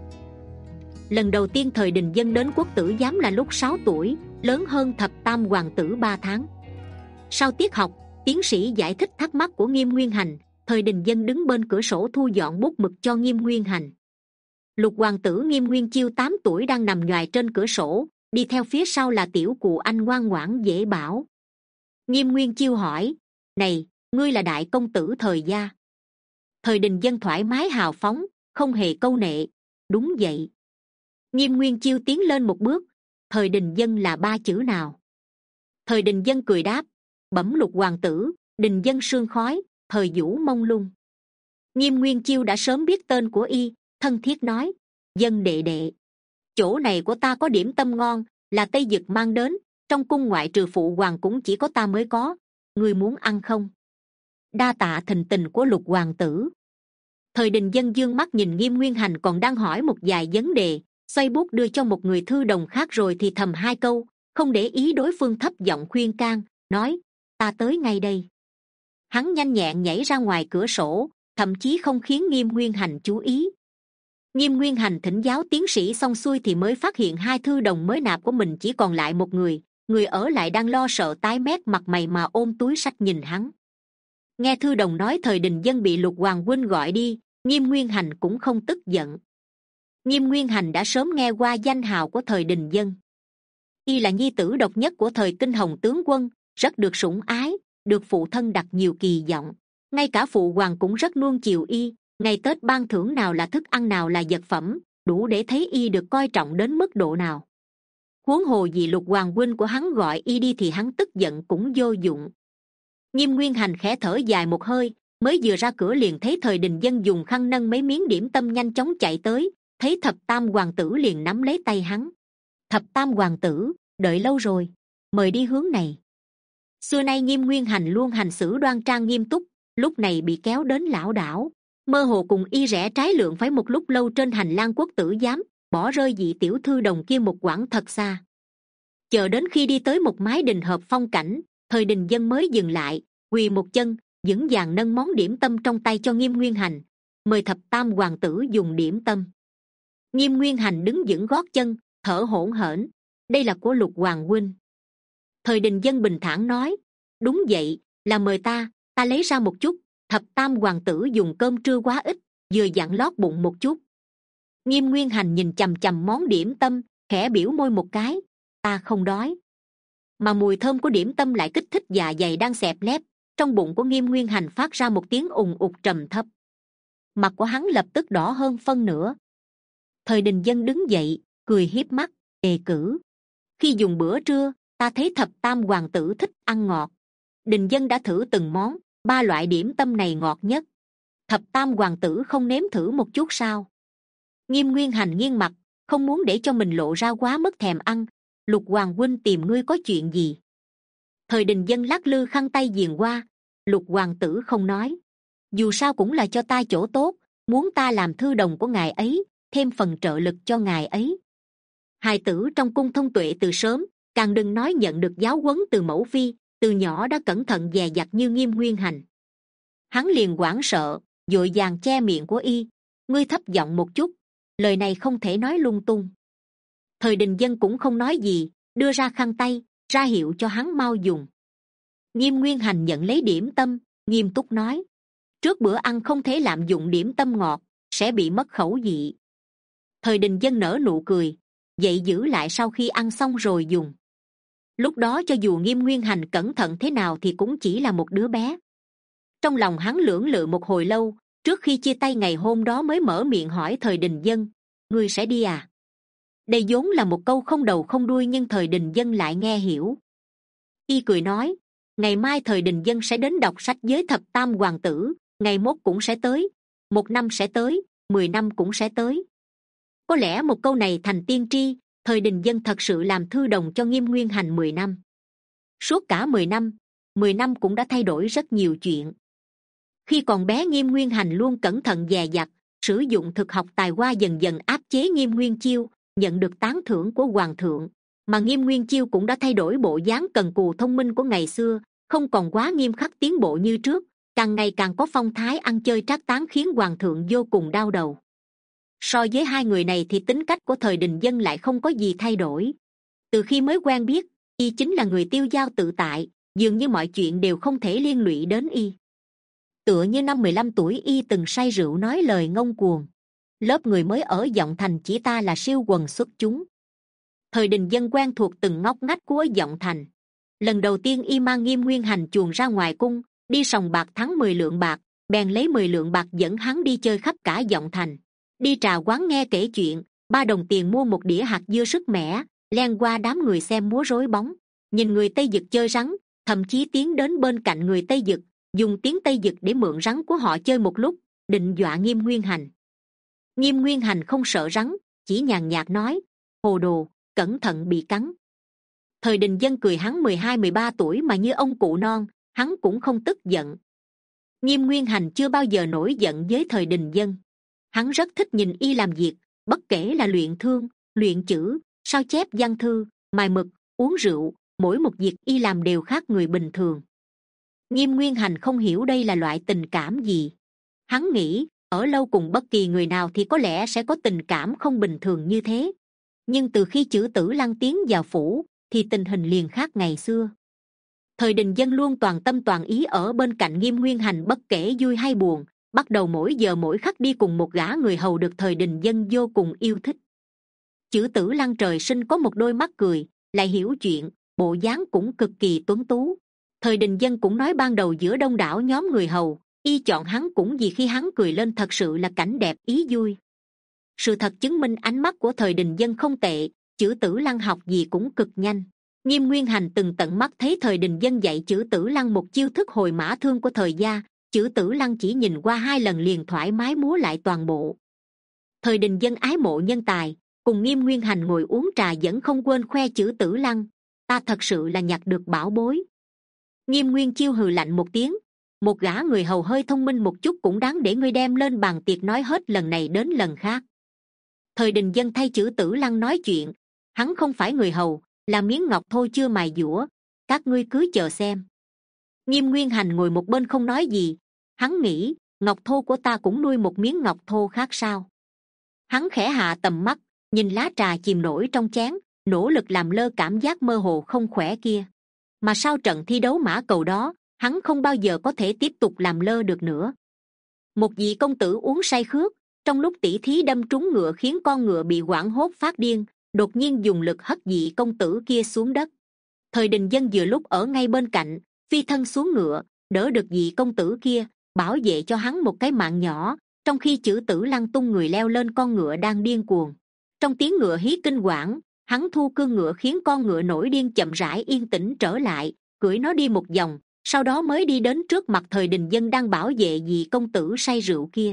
Lần đầu tiên Thời Đình Dân đến quốc tử giám là lúc sáu tuổi, lớn hơn thập tam hoàng tử ba tháng. Sau tiết học, tiến sĩ giải thích thắc mắc của Nghiêm Nguyên Hành. Thời Đình Dân đứng bên cửa sổ thu dọn bút mực cho Nghiêm Nguyên Hành. Lục hoàng tử Nghiêm Nguyên Chiêu tám tuổi đang nằm nhoài trên cửa sổ, đi theo phía sau là tiểu cụ anh ngoan ngoãn dễ bảo. Nghiêm Nguyên Chiêu hỏi: Này, ngươi là đại công tử Thời gia? Thời Đình Dân thoải mái hào phóng, không hề câu nệ: Đúng vậy. Nghiêm Nguyên Chiêu tiến lên một bước: Thời Đình Dân là ba chữ nào? Thời Đình Dân cười đáp: Bẩm lục hoàng tử, Đình Dân sương khói, thời vũ mông lung. Nghiêm Nguyên Chiêu đã sớm biết tên của y, thân thiết nói: Dân đệ đệ, chỗ này của ta có điểm tâm ngon, là Tây Dực mang đến, trong cung ngoại trừ phụ hoàng cũng chỉ có ta mới có, ngươi muốn ăn không? Đa tạ thịnh tình của lục hoàng tử. Thời Đình Dân dương mắt nhìn Nghiêm Nguyên Hành còn đang hỏi một vài vấn đề, xoay bút đưa cho một người thư đồng khác rồi thì thầm hai câu, không để ý đối phương thấp giọng khuyên can, nói: Ta tới ngay đây. Hắn nhanh nhẹn nhảy ra ngoài cửa sổ, thậm chí không khiến Nghiêm Nguyên Hành chú ý. Nghiêm Nguyên Hành thỉnh giáo tiến sĩ xong xuôi thì mới phát hiện hai thư đồng mới nạp của mình chỉ còn lại một người, người ở lại đang lo sợ tái mét mặt mày mà ôm túi sách nhìn hắn. Nghe thư đồng nói Thời Đình Dân bị lục hoàng huynh gọi đi, Nghiêm Nguyên Hành cũng không tức giận. Nghiêm Nguyên Hành đã sớm nghe qua danh hào của Thời Đình Dân. Y là nhi tử độc nhất của thời Kinh Hồng tướng quân, rất được sủng ái, được phụ thân đặt nhiều kỳ vọng. Ngay cả phụ hoàng cũng rất nuông chiều y, ngày Tết ban thưởng nào là thức ăn nào là vật phẩm, đủ để thấy y được coi trọng đến mức độ nào. Huống hồ vì lục hoàng huynh của hắn gọi y đi thì hắn tức giận cũng vô dụng. Nghiêm Nguyên Hành khẽ thở dài một hơi, mới vừa ra cửa liền thấy Thời Đình Dân dùng khăn nâng mấy miếng điểm tâm nhanh chóng chạy tới, thấy thập tam hoàng tử liền nắm lấy tay hắn. Thập tam hoàng tử, đợi lâu rồi, mời đi hướng này. Xưa nay Nghiêm Nguyên Hành luôn hành xử đoan trang nghiêm túc, lúc này bị kéo đến lảo đảo, mơ hồ cùng y rẽ trái lượn phải một lúc lâu trên hành lang quốc tử giám, bỏ rơi vị tiểu thư đồng kia một quãng thật xa. Chờ đến khi đi tới một mái đình hợp phong cảnh, Thời Đình Dân mới dừng lại, quỳ một chân, vững vàng nâng món điểm tâm trong tay cho Nghiêm Nguyên Hành, mời thập tam hoàng tử dùng điểm tâm. Nghiêm Nguyên Hành đứng vững gót chân, thở hổn hển: Đây là của lục hoàng huynh. Thời Đình Dân bình thản nói: Đúng vậy, là mời ta, ta lấy ra một chút. Thập tam hoàng tử dùng cơm trưa quá ít, vừa dặn lót bụng một chút. Nghiêm Nguyên Hành nhìn chằm chằm món điểm tâm, khẽ biểu môi một cái. Ta không đói. Mà mùi thơm của điểm tâm lại kích thích dạ dày đang xẹp lép. Trong bụng của Nghiêm Nguyên Hành phát ra một tiếng ùng ục trầm thấp. Mặt của hắn lập tức đỏ hơn phân nửa. Thời Đình Dân đứng dậy, cười hiếp mắt, đề cử. Khi dùng bữa trưa, ta thấy thập tam hoàng tử thích ăn ngọt. Đình Dân đã thử từng món, ba loại điểm tâm này ngọt nhất. Thập tam hoàng tử không nếm thử một chút sao? Nghiêm Nguyên Hành nghiêng mặt, không muốn để cho mình lộ ra quá mất thèm ăn. Lục hoàng huynh tìm ngươi có chuyện gì? Thời Đình Dân lắc lư khăn tay diền qua. Lục hoàng tử không nói. Dù sao cũng là cho ta chỗ tốt, muốn ta làm thư đồng của ngài ấy, thêm phần trợ lực cho ngài ấy. Hài tử trong cung thông tuệ từ sớm, càng đừng nói nhận được giáo huấn từ mẫu phi, từ nhỏ đã cẩn thận dè dặt như Nghiêm Nguyên Hành. Hắn liền hoảng sợ, vội vàng che miệng của y. Ngươi thấp giọng một chút, lời này không thể nói lung tung. Thời Đình Dân cũng không nói gì, đưa ra khăn tay, ra hiệu cho hắn mau dùng. Nghiêm Nguyên Hành nhận lấy điểm tâm, nghiêm túc nói. Trước bữa ăn không thể lạm dụng điểm tâm ngọt, sẽ bị mất khẩu vị. Thời Đình Dân nở nụ cười, vậy giữ lại sau khi ăn xong rồi dùng. Lúc đó cho dù Nghiêm Nguyên Hành cẩn thận thế nào thì cũng chỉ là một đứa bé. Trong lòng hắn lưỡng lự một hồi lâu, trước khi chia tay ngày hôm đó mới mở miệng hỏi Thời Đình Dân, ngươi sẽ đi à? Đây vốn là một câu không đầu không đuôi nhưng Thời Đình Dân lại nghe hiểu. Y cười nói, ngày mai Thời Đình Dân sẽ đến đọc sách với thập tam hoàng tử, ngày mốt cũng sẽ tới, một năm sẽ tới, mười năm cũng sẽ tới. Có lẽ một câu này thành tiên tri, Thời Đình Dân thật sự làm thư đồng cho Nghiêm Nguyên Hành mười năm. Suốt cả mười năm, mười năm cũng đã thay đổi rất nhiều chuyện. Khi còn bé Nghiêm Nguyên Hành luôn cẩn thận dè dặt, sử dụng thực học tài hoa dần dần áp chế Nghiêm Nguyên Chiêu, nhận được tán thưởng của hoàng thượng. Mà Nghiêm Nguyên Chiêu cũng đã thay đổi bộ dáng cần cù thông minh của ngày xưa, không còn quá nghiêm khắc tiến bộ như trước, càng ngày càng có phong thái ăn chơi trác tán khiến hoàng thượng vô cùng đau đầu. So với hai người này thì tính cách của Thời Đình Dân lại không có gì thay đổi. Từ khi mới quen biết, y chính là người tiêu dao tự tại, dường như mọi chuyện đều không thể liên lụy đến y. Tựa như năm mười lăm tuổi y từng say rượu nói lời ngông cuồng. Lớp người mới ở Giọng Thành chỉ ta là siêu quần xuất chúng. Thời Đình Dân quen thuộc từng ngóc ngách của Giọng Thành. Lần đầu tiên y mang Nghiêm Nguyên Hành chuồn ra ngoài cung, đi sòng bạc thắng mười lượng bạc, bèn lấy mười lượng bạc dẫn hắn đi chơi khắp cả Giọng Thành. Đi trà quán nghe kể chuyện, ba đồng tiền mua một đĩa hạt dưa sứt mẻ, len qua đám người xem múa rối bóng, nhìn người Tây Dực chơi rắn, thậm chí tiến đến bên cạnh người Tây Dực, dùng tiếng Tây Dực để mượn rắn của họ chơi một lúc, định dọa Nghiêm Nguyên Hành. Nghiêm Nguyên Hành không sợ rắn, chỉ nhàn nhạt nói, hồ đồ, cẩn thận bị cắn. Thời Đình Dân cười hắn mười hai mười ba tuổi mà như ông cụ non, hắn cũng không tức giận. Nghiêm Nguyên Hành chưa bao giờ nổi giận với Thời Đình Dân. Hắn rất thích nhìn y làm việc, bất kể là luyện thương, luyện chữ, sao chép văn thư, mài mực, uống rượu, mỗi một việc y làm đều khác người bình thường. Nghiêm Nguyên Hành không hiểu đây là loại tình cảm gì. Hắn nghĩ, ở lâu cùng bất kỳ người nào thì có lẽ sẽ có tình cảm không bình thường như thế. Nhưng từ khi Chử Tử Lăng tiến vào phủ, thì tình hình liền khác ngày xưa. Thời Đình Dân luôn toàn tâm toàn ý ở bên cạnh Nghiêm Nguyên Hành bất kể vui hay buồn, bắt đầu mỗi giờ mỗi khắc đi cùng một gã người hầu được Thời Đình Dân vô cùng yêu thích. Chử Tử Lăng trời sinh có một đôi mắt cười, lại hiểu chuyện, bộ dáng cũng cực kỳ tuấn tú. Thời Đình Dân cũng nói ban đầu giữa đông đảo nhóm người hầu, y chọn hắn cũng vì khi hắn cười lên thật sự là cảnh đẹp ý vui. Sự thật chứng minh ánh mắt của Thời Đình Dân không tệ, Chử Tử Lăng học gì cũng cực nhanh. Nghiêm Nguyên Hành từng tận mắt thấy Thời Đình Dân dạy Chử Tử Lăng một chiêu thức hồi mã thương của thời gia, Chử Tử Lăng chỉ nhìn qua hai lần liền thoải mái múa lại toàn bộ. Thời Đình Dân ái mộ nhân tài, cùng Nghiêm Nguyên Hành ngồi uống trà vẫn không quên khoe Chử Tử Lăng, ta thật sự là nhặt được bảo bối. Nghiêm Nguyên Chiêu hừ lạnh một tiếng, một gã người hầu hơi thông minh một chút cũng đáng để ngươi đem lên bàn tiệc nói hết lần này đến lần khác. Thời Đình Dân thay Chử Tử Lăng nói chuyện, hắn không phải người hầu, là miếng ngọc thô chưa mài dũa, các ngươi cứ chờ xem. Nghiêm Nguyên Hành ngồi một bên không nói gì, hắn nghĩ, ngọc thô của ta cũng nuôi một miếng ngọc thô khác sao. Hắn khẽ hạ tầm mắt, nhìn lá trà chìm nổi trong chén, nỗ lực làm lơ cảm giác mơ hồ không khỏe kia. Mà sau trận thi đấu mã cầu đó, hắn không bao giờ có thể tiếp tục làm lơ được nữa. Một vị công tử uống say khước, Trong lúc tỉ thí đâm trúng ngựa khiến con ngựa bị hoảng hốt phát điên, đột nhiên dùng lực hất dị công tử kia xuống đất. Thời Đình Dân vừa lúc ở ngay bên cạnh, phi thân xuống ngựa, đỡ được dị công tử kia, bảo vệ cho hắn một cái mạng nhỏ, trong khi Chử Tử Lăng tung người leo lên con ngựa đang điên cuồng. Trong tiếng ngựa hí kinh quản, hắn thu cương ngựa khiến con ngựa nổi điên chậm rãi yên tĩnh trở lại, cưỡi nó đi một vòng, sau đó mới đi đến trước mặt Thời Đình Dân đang bảo vệ dị công tử say rượu kia.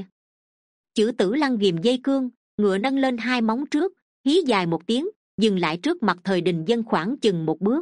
Chử Tử Lăng ghìm dây cương, ngựa nâng lên hai móng trước, hí dài một tiếng, dừng lại trước mặt Thời Đình Dân khoảng chừng một bước,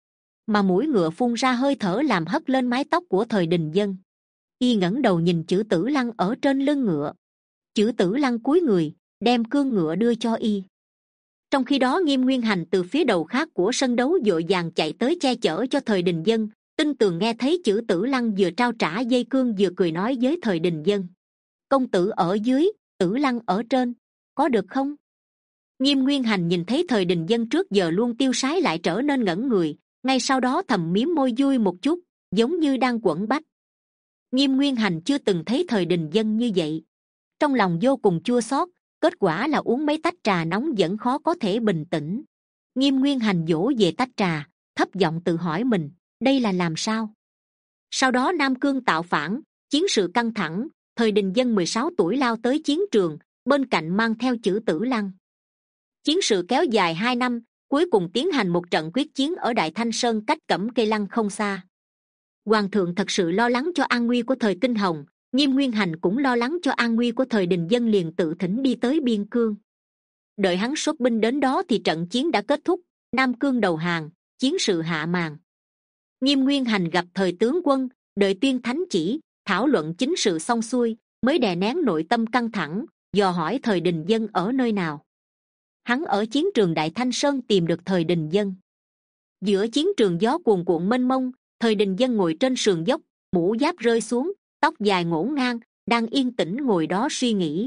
mà mũi ngựa phun ra hơi thở làm hất lên mái tóc của Thời Đình Dân. Y ngẩng đầu nhìn Chử Tử Lăng ở trên lưng ngựa. Chử Tử Lăng cúi người, đem cương ngựa đưa cho y. Trong khi đó Nghiêm Nguyên Hành từ phía đầu khác của sân đấu vội vàng chạy tới che chở cho Thời Đình Dân, tinh tường nghe thấy Chử Tử Lăng vừa trao trả dây cương vừa cười nói với Thời Đình Dân: công tử ở dưới, Tử Lăng ở trên, có được không? Nghiêm Nguyên Hành nhìn thấy Thời Đình Dân trước giờ luôn tiêu sái lại trở nên ngẩn người, ngay sau đó thầm mím môi vui một chút, giống như đang quẫn bách. Nghiêm Nguyên Hành chưa từng thấy Thời Đình Dân như vậy, trong lòng vô cùng chua xót. Kết quả là uống mấy tách trà nóng vẫn khó có thể bình tĩnh. Nghiêm Nguyên Hành vỗ về tách trà, thấp giọng tự hỏi mình, đây là làm sao? Sau đó Nam Cương tạo phản, chiến sự căng thẳng, Thời Đình Dân mười sáu tuổi lao tới chiến trường, bên cạnh mang theo Chử Tử Lăng. Chiến sự kéo dài hai năm, cuối cùng tiến hành một trận quyết chiến ở Đại Thanh Sơn cách Cẩm Cây Lăng không xa. Hoàng thượng thật sự lo lắng cho an nguy của Thời Kinh Hồng, Nghiêm Nguyên Hành cũng lo lắng cho an nguy của Thời Đình Dân, liền tự thỉnh đi tới biên cương. Đợi hắn xuất binh đến đó thì trận chiến đã kết thúc, Nam Cương đầu hàng, chiến sự hạ màn. Nghiêm Nguyên Hành gặp Thời tướng quân, đợi tuyên thánh chỉ, thảo luận chính sự xong xuôi, mới đè nén nội tâm căng thẳng, dò hỏi Thời Đình Dân ở nơi nào. Hắn ở chiến trường Đại Thanh Sơn tìm được Thời Đình Dân. Giữa chiến trường gió cuồn cuộn mênh mông, Thời Đình Dân ngồi trên sườn dốc, mũ giáp rơi xuống, tóc dài ngổn ngang, đang yên tĩnh ngồi đó suy nghĩ.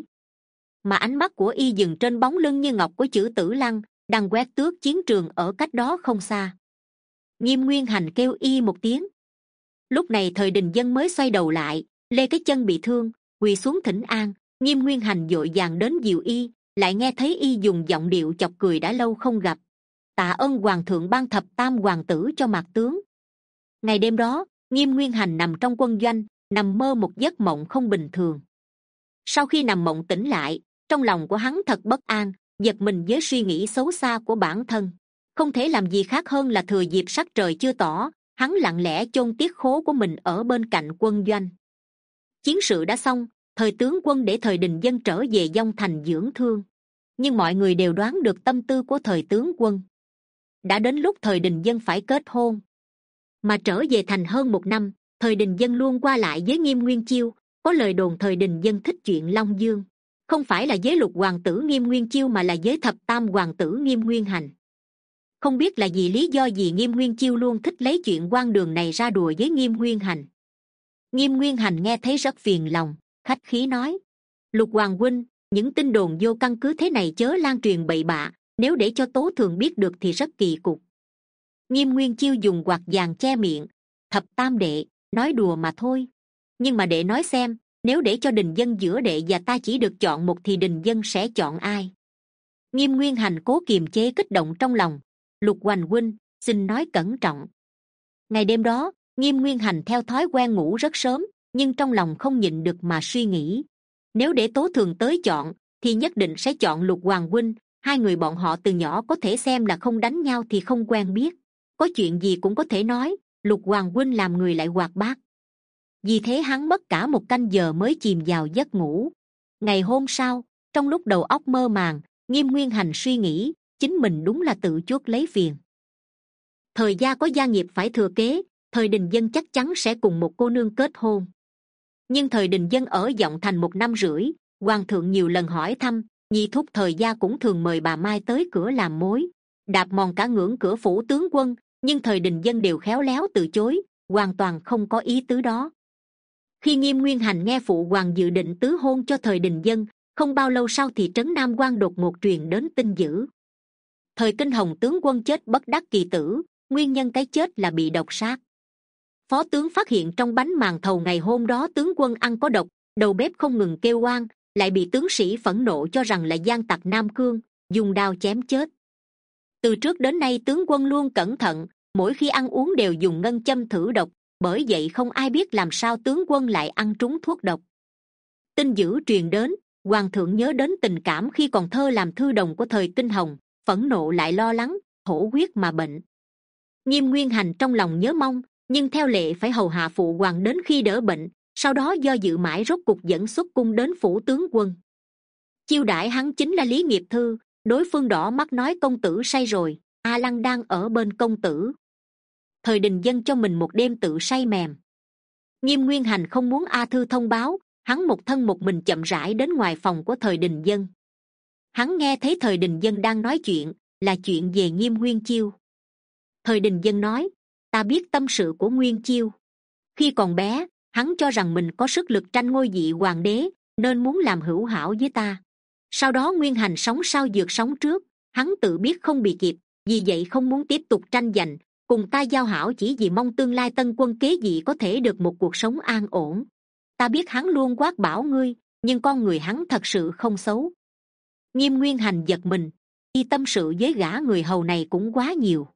Mà ánh mắt của y dừng trên bóng lưng như ngọc của Chử Tử Lăng, đang quét tước chiến trường ở cách đó không xa. Nghiêm Nguyên Hành kêu y một tiếng. Lúc này Thời Đình Dân mới xoay đầu lại, lê cái chân bị thương, quỳ xuống thỉnh an. Nghiêm Nguyên Hành vội vàng đến dìu y, lại nghe thấy y dùng giọng điệu chọc cười đã lâu không gặp: tạ ơn hoàng thượng ban thập tam hoàng tử cho mạc tướng. Ngày đêm đó, Nghiêm Nguyên Hành nằm trong quân doanh, nằm mơ một giấc mộng không bình thường. Sau khi nằm mộng tỉnh lại, trong lòng của hắn thật bất an, giật mình với suy nghĩ xấu xa của bản thân. Không thể làm gì khác hơn là thừa dịp sắc trời chưa tỏ, hắn lặng lẽ chôn tiết khố của mình ở bên cạnh quân doanh. Chiến sự đã xong, Thời tướng quân để Thời Đình Dân trở về Dông Thành dưỡng thương, nhưng mọi người đều đoán được tâm tư của Thời tướng quân. Đã đến lúc Thời Đình Dân phải kết hôn. Mà trở về thành hơn một năm, Thời Đình Dân luôn qua lại với Nghiêm Nguyên Chiêu. Có lời đồn Thời Đình Dân thích chuyện Long Dương, không phải là với lục hoàng tử Nghiêm Nguyên Chiêu mà là với thập tam hoàng tử Nghiêm Nguyên Hành. Không biết là vì lý do gì Nghiêm Nguyên Chiêu luôn thích lấy chuyện quan đường này ra đùa với Nghiêm Nguyên Hành. Nghiêm Nguyên Hành nghe thấy rất phiền lòng, khách khí nói: lục hoàng huynh, những tin đồn vô căn cứ thế này chớ lan truyền bậy bạ, nếu để cho Tố Thường biết được thì rất kỳ cục. Nghiêm Nguyên Chiêu dùng quạt vàng che miệng: thập tam đệ, nói đùa mà thôi. Nhưng mà đệ nói xem, nếu để cho Đình Dân giữa đệ và ta chỉ được chọn một thì Đình Dân sẽ chọn ai? Nghiêm Nguyên Hành cố kiềm chế kích động trong lòng: lục hoành huynh, xin nói cẩn trọng. Ngày đêm đó, Nghiêm Nguyên Hành theo thói quen ngủ rất sớm, nhưng trong lòng không nhịn được mà suy nghĩ. Nếu để Tố Thường tới chọn, thì nhất định sẽ chọn lục hoàng huynh. Hai người bọn họ từ nhỏ có thể xem là không đánh nhau thì không quen biết, có chuyện gì cũng có thể nói. Lục hoàng huynh làm người lại hoạt bát. Vì thế hắn mất cả một canh giờ mới chìm vào giấc ngủ. Ngày hôm sau, trong lúc đầu óc mơ màng, Nghiêm Nguyên Hành suy nghĩ, chính mình đúng là tự chuốc lấy phiền. Thời gia có gia nghiệp phải thừa kế, Thời Đình Dân chắc chắn sẽ cùng một cô nương kết hôn. Nhưng Thời Đình Dân ở Dọng Thành một năm rưỡi, hoàng thượng nhiều lần hỏi thăm, nhị thúc Thời gia cũng thường mời bà Mai tới cửa làm mối, đạp mòn cả ngưỡng cửa phủ tướng quân, nhưng Thời Đình Dân đều khéo léo từ chối, hoàn toàn không có ý tứ đó. Khi Nghiêm Nguyên Hành nghe phụ hoàng dự định tứ hôn cho Thời Đình Dân, không bao lâu sau thì trấn Nam Quan đột ngột truyền đến tin dữ: Thời Kinh Hồng tướng quân chết bất đắc kỳ tử, nguyên nhân cái chết là bị độc sát. Phó tướng phát hiện trong bánh màn thầu ngày hôm đó tướng quân ăn có độc, đầu bếp không ngừng kêu oan, lại bị tướng sĩ phẫn nộ cho rằng là gian tặc Nam Cương, dùng đao chém chết. Từ trước đến nay tướng quân luôn cẩn thận, mỗi khi ăn uống đều dùng ngân châm thử độc, bởi vậy không ai biết làm sao tướng quân lại ăn trúng thuốc độc. Tin dữ truyền đến, hoàng thượng nhớ đến tình cảm khi còn thơ làm thư đồng của thời Kinh Hồng, phẫn nộ lại lo lắng, thổ huyết mà bệnh. Nghiêm Nguyên Hành trong lòng nhớ mong, nhưng theo lệ phải hầu hạ phụ hoàng đến khi đỡ bệnh, sau đó do dự mãi rốt cục dẫn xuất cung đến phủ tướng quân. Chiêu đãi hắn chính là Lý Nghiệp Thư. Đối phương đỏ mắt nói công tử say rồi, A Lăng đang ở bên công tử. Thời Đình Dân cho mình một đêm tự say mềm. Nghiêm Nguyên Hành không muốn A Thư thông báo, hắn một thân một mình chậm rãi đến ngoài phòng của Thời Đình Dân. Hắn nghe thấy Thời Đình Dân đang nói chuyện, là chuyện về Nghiêm Nguyên Chiêu. Thời Đình Dân nói, ta biết tâm sự của Nguyên Chiêu. Khi còn bé, hắn cho rằng mình có sức lực tranh ngôi vị hoàng đế, nên muốn làm hữu hảo với ta. Sau đó Nguyên Hành sống sau dược sống trước, hắn tự biết không bị kịp, vì vậy không muốn tiếp tục tranh giành, cùng ta giao hảo chỉ vì mong tương lai tân quân kế vị có thể được một cuộc sống an ổn. Ta biết hắn luôn quát bảo ngươi, nhưng con người hắn thật sự không xấu. Nghiêm Nguyên Hành giật mình, y tâm sự với gã người hầu này cũng quá nhiều.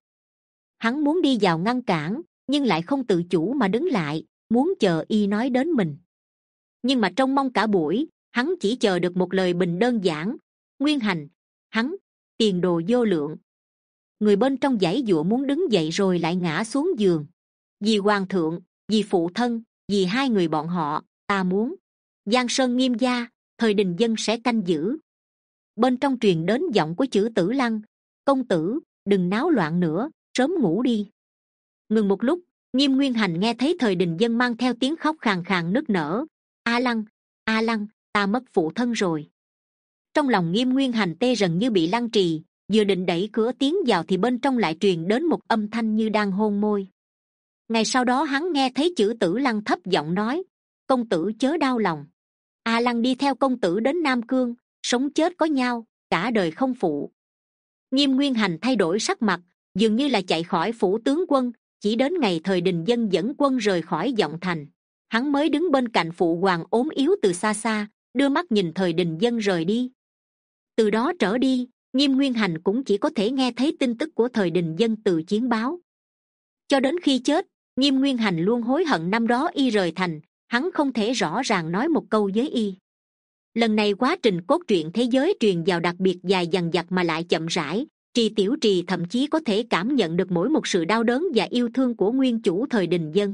Hắn muốn đi vào ngăn cản, nhưng lại không tự chủ mà đứng lại, muốn chờ y nói đến mình. Nhưng mà trông mong cả buổi, hắn chỉ chờ được một lời bình đơn giản. Nguyên Hành, hắn, tiền đồ vô lượng. Người bên trong giãy giụa muốn đứng dậy rồi lại ngã xuống giường. Vì hoàng thượng, vì phụ thân, vì hai người bọn họ, ta muốn Giang Sơn nghiêm gia, Thời Đình Dân sẽ canh giữ. Bên trong truyền đến giọng của Chử Tử Lăng, công tử, đừng náo loạn nữa, sớm ngủ đi. Ngừng một lúc, Nghiêm Nguyên Hành nghe thấy Thời Đình Dân mang theo tiếng khóc khàn khàn nức nở. A Lăng, A Lăng, ta mất phụ thân rồi. Trong lòng Nghiêm Nguyên Hành tê rần như bị lăng trì, vừa định đẩy cửa tiến vào thì bên trong lại truyền đến một âm thanh như đang hôn môi. Ngày sau đó hắn nghe thấy Chử Tử Lăng thấp giọng nói, công tử chớ đau lòng. A Lăng đi theo công tử đến Nam Cương, sống chết có nhau, cả đời không phụ. Nghiêm Nguyên Hành thay đổi sắc mặt, dường như là chạy khỏi phủ tướng quân. Chỉ đến ngày Thời Đình Dân dẫn quân rời khỏi Giọng Thành, hắn mới đứng bên cạnh phụ hoàng ốm yếu từ xa xa, đưa mắt nhìn Thời Đình Dân rời đi. Từ đó trở đi, Nghiêm Nguyên Hành cũng chỉ có thể nghe thấy tin tức của Thời Đình Dân từ chiến báo. Cho đến khi chết, Nghiêm Nguyên Hành luôn hối hận năm đó y rời thành, hắn không thể rõ ràng nói một câu với y. Lần này quá trình cốt truyện thế giới truyền vào đặc biệt dài dằng dặc mà lại chậm rãi. Trì Tiểu Trì thậm chí có thể cảm nhận được mỗi một sự đau đớn và yêu thương của nguyên chủ Thời Đình Dân.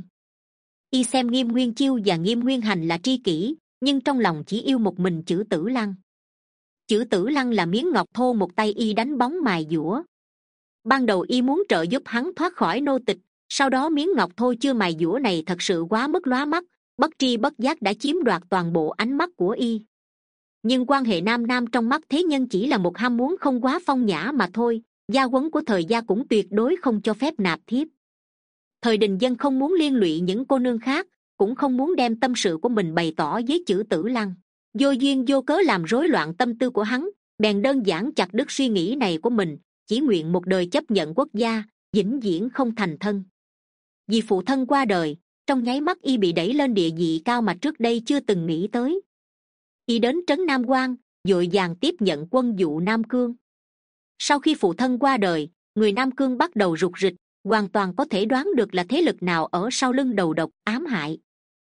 Y xem Nghiêm Nguyên Chiêu và Nghiêm Nguyên Hành là tri kỷ, nhưng trong lòng chỉ yêu một mình Chử Tử Lăng. Chử Tử Lăng là miếng ngọc thô một tay y đánh bóng mài dũa. Ban đầu y muốn trợ giúp hắn thoát khỏi nô tịch, sau đó miếng ngọc thô chưa mài dũa này thật sự quá mức lóa mắt, bất tri bất giác đã chiếm đoạt toàn bộ ánh mắt của y. Nhưng quan hệ nam nam trong mắt thế nhân chỉ là một ham muốn không quá phong nhã mà thôi. Gia huấn của Thời gia cũng tuyệt đối không cho phép nạp thiếp. Thời Đình Dân không muốn liên lụy những cô nương khác, cũng không muốn đem tâm sự của mình bày tỏ với Chử Tử Lăng. Vô duyên vô cớ làm rối loạn tâm tư của hắn, bèn đơn giản chặt đứt suy nghĩ này của mình, chỉ nguyện một đời chấp nhận quốc gia, vĩnh viễn không thành thân. Vì phụ thân qua đời, trong nháy mắt y bị đẩy lên địa vị cao mà trước đây chưa từng nghĩ tới. Y đến trấn Nam Quan, vội vàng tiếp nhận quân vụ Nam Cương. Sau khi phụ thân qua đời, người Nam Cương bắt đầu rục rịch, hoàn toàn có thể đoán được là thế lực nào ở sau lưng đầu độc ám hại.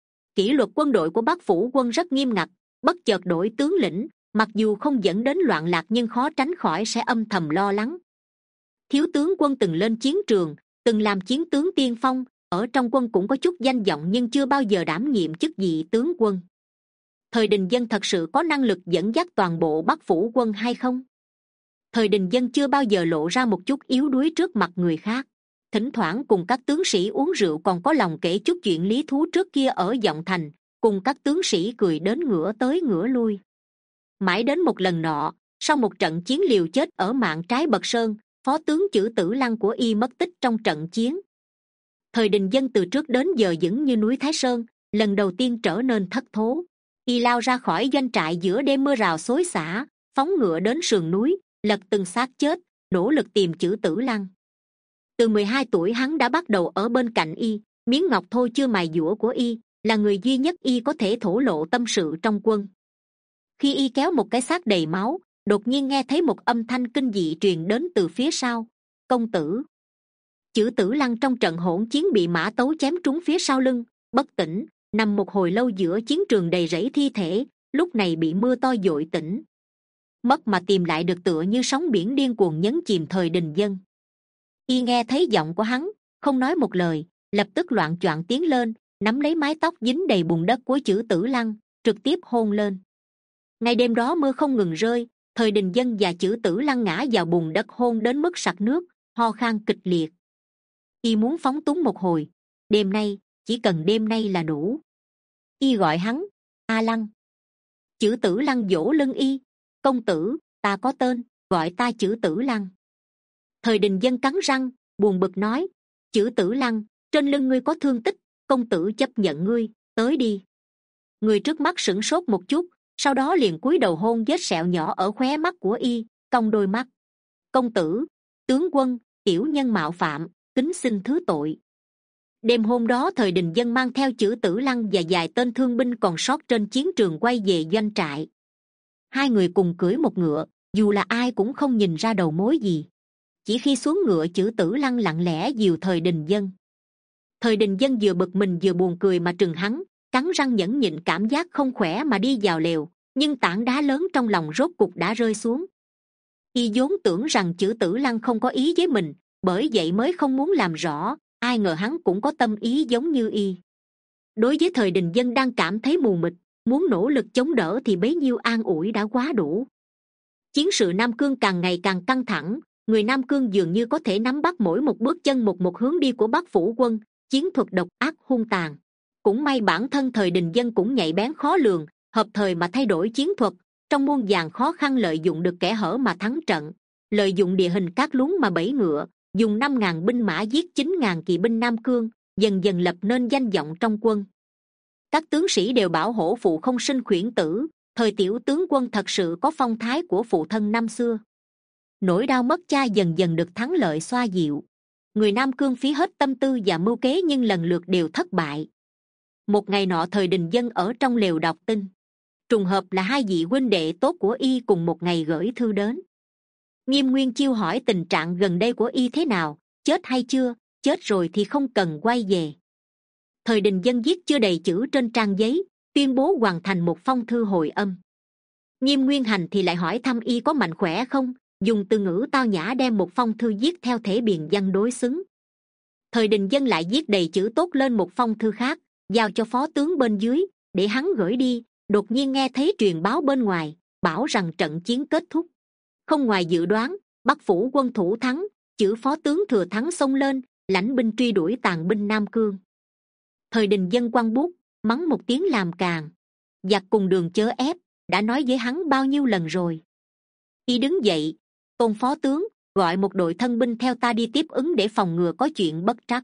Kỷ luật quân đội của Bắc phủ quân rất nghiêm ngặt, bất chợt đổi tướng lĩnh, mặc dù không dẫn đến loạn lạc nhưng khó tránh khỏi sẽ âm thầm lo lắng. Thiếu tướng quân từng lên chiến trường, từng làm chiến tướng tiên phong, ở trong quân cũng có chút danh vọng nhưng chưa bao giờ đảm nhiệm chức vị tướng quân. Thời Đình Dân thật sự có năng lực dẫn dắt toàn bộ Bắc phủ quân hay không? Thời Đình Dân chưa bao giờ lộ ra một chút yếu đuối trước mặt người khác, thỉnh thoảng cùng các tướng sĩ uống rượu còn có lòng kể chút chuyện lý thú trước kia ở Giọng Thành, cùng các tướng sĩ cười đến ngửa tới ngửa lui. Mãi đến một lần nọ, sau một trận chiến liều chết ở mạn trái Bật Sơn, phó tướng Chử Tử Lăng của y mất tích trong trận chiến. Thời Đình Dân từ trước đến giờ vững như núi Thái Sơn, lần đầu tiên trở nên thất thố. Y lao ra khỏi doanh trại giữa đêm mưa rào xối xả, phóng ngựa đến sườn núi, lật từng xác chết, nỗ lực tìm Chử Tử Lăng. Từ mười hai tuổi hắn đã bắt đầu ở bên cạnh y, miếng ngọc thô chưa mài dũa của y, là người duy nhất y có thể thổ lộ tâm sự trong quân. Khi y kéo một cái xác đầy máu, đột nhiên nghe thấy một âm thanh kinh dị truyền đến từ phía sau. Công tử. Chữ Tử Lăng trong trận hỗn chiến bị mã tấu chém trúng phía sau lưng, bất tỉnh, nằm một hồi lâu giữa chiến trường đầy rẫy thi thể, lúc này bị mưa to dội tỉnh. Mất mà tìm lại được tựa như sóng biển điên cuồng nhấn chìm Thời Đình Dân. Y nghe thấy giọng của hắn, không nói một lời, lập tức loạng choạng tiến lên, nắm lấy mái tóc dính đầy bùn đất của Chữ Tử Lăng, trực tiếp hôn lên. Ngày đêm đó mưa không ngừng rơi, Thời Đình Dân và Chữ Tử Lăng ngã vào bùn đất hôn đến mức sặc nước, ho khan kịch liệt. Y muốn phóng túng một hồi, đêm nay, chỉ cần đêm nay là đủ. Y gọi hắn, A Lăng. Chữ Tử Lăng vỗ lưng y, công tử, ta có tên, gọi ta Chữ Tử Lăng. Thời Đình Dân cắn răng, buồn bực nói, Chữ Tử Lăng, trên lưng ngươi có thương tích, công tử chấp nhận ngươi, tới đi. Người trước mắt sửng sốt một chút, sau đó liền cúi đầu hôn vết sẹo nhỏ ở khóe mắt của y, cong đôi mắt. Công tử, tướng quân, tiểu nhân mạo phạm, kính xin thứ tội. Đêm hôm đó Thời Đình Dân mang theo Chữ Tử Lăng và vài tên thương binh còn sót trên chiến trường quay về doanh trại. Hai người cùng cưỡi một ngựa, dù là ai cũng không nhìn ra đầu mối gì. Chỉ khi xuống ngựa Chữ Tử Lăng lặng lẽ dìu Thời Đình Dân. Thời Đình Dân vừa bực mình vừa buồn cười mà trừng hắn, cắn răng nhẫn nhịn cảm giác không khỏe mà đi vào lều, nhưng tảng đá lớn trong lòng rốt cục đã rơi xuống. Y vốn tưởng rằng Chữ Tử Lăng không có ý với mình, bởi vậy mới không muốn làm rõ, ai ngờ hắn cũng có tâm ý giống như y. Đối với Thời Đình Dân đang cảm thấy mù mịt, muốn nỗ lực chống đỡ thì bấy nhiêu an ủi đã quá đủ. Chiến sự Nam Cương càng ngày càng căng thẳng, người Nam Cương dường như có thể nắm bắt mỗi một bước chân một một hướng đi của Bắc Phủ quân, chiến thuật độc ác hung tàn. Cũng may bản thân Thời Đình Dân cũng nhạy bén khó lường, hợp thời mà thay đổi chiến thuật, trong muôn vàn khó khăn lợi dụng được kẽ hở mà thắng trận, lợi dụng địa hình cát lún mà bẫy ngựa, dùng năm ngàn binh mã giết chín ngàn kỵ binh Nam Cương, dần dần lập nên danh vọng trong quân. Các tướng sĩ đều bảo hổ phụ không sinh khuyển tử, thời tiểu tướng quân thật sự có phong thái của phụ thân năm xưa. Nỗi đau mất cha dần dần được thắng lợi xoa dịu. Người Nam Cương phí hết tâm tư và mưu kế nhưng lần lượt đều thất bại. Một ngày nọ Thời Đình Dân ở trong lều đọc tin, trùng hợp là hai vị huynh đệ tốt của y cùng một ngày gửi thư đến. Nghiêm Nguyên Chiêu hỏi tình trạng gần đây của y thế nào, chết hay chưa, chết rồi thì không cần quay về. Thời Đình Dân viết chưa đầy chữ trên trang giấy, tuyên bố hoàn thành một phong thư hồi âm. Nghiêm Nguyên Hành thì lại hỏi thăm y có mạnh khỏe không, dùng từ ngữ tao nhã đem một phong thư viết theo thể biền văn đối xứng. Thời Đình Dân lại viết đầy chữ tốt lên một phong thư khác, giao cho phó tướng bên dưới để hắn gửi đi. Đột nhiên nghe thấy truyền báo bên ngoài, bảo rằng trận chiến kết thúc. Không ngoài dự đoán, Bắc Phủ quân thủ thắng, chữ phó tướng thừa thắng xông lên, lãnh binh truy đuổi tàn binh Nam Cương. Thời Đình Dân quăng bút, mắng một tiếng làm càn. Giặc cùng đường chớ ép, đã nói với hắn bao nhiêu lần rồi. Y đứng dậy, Tôn phó tướng, gọi một đội thân binh theo ta đi tiếp ứng để phòng ngừa có chuyện bất trắc.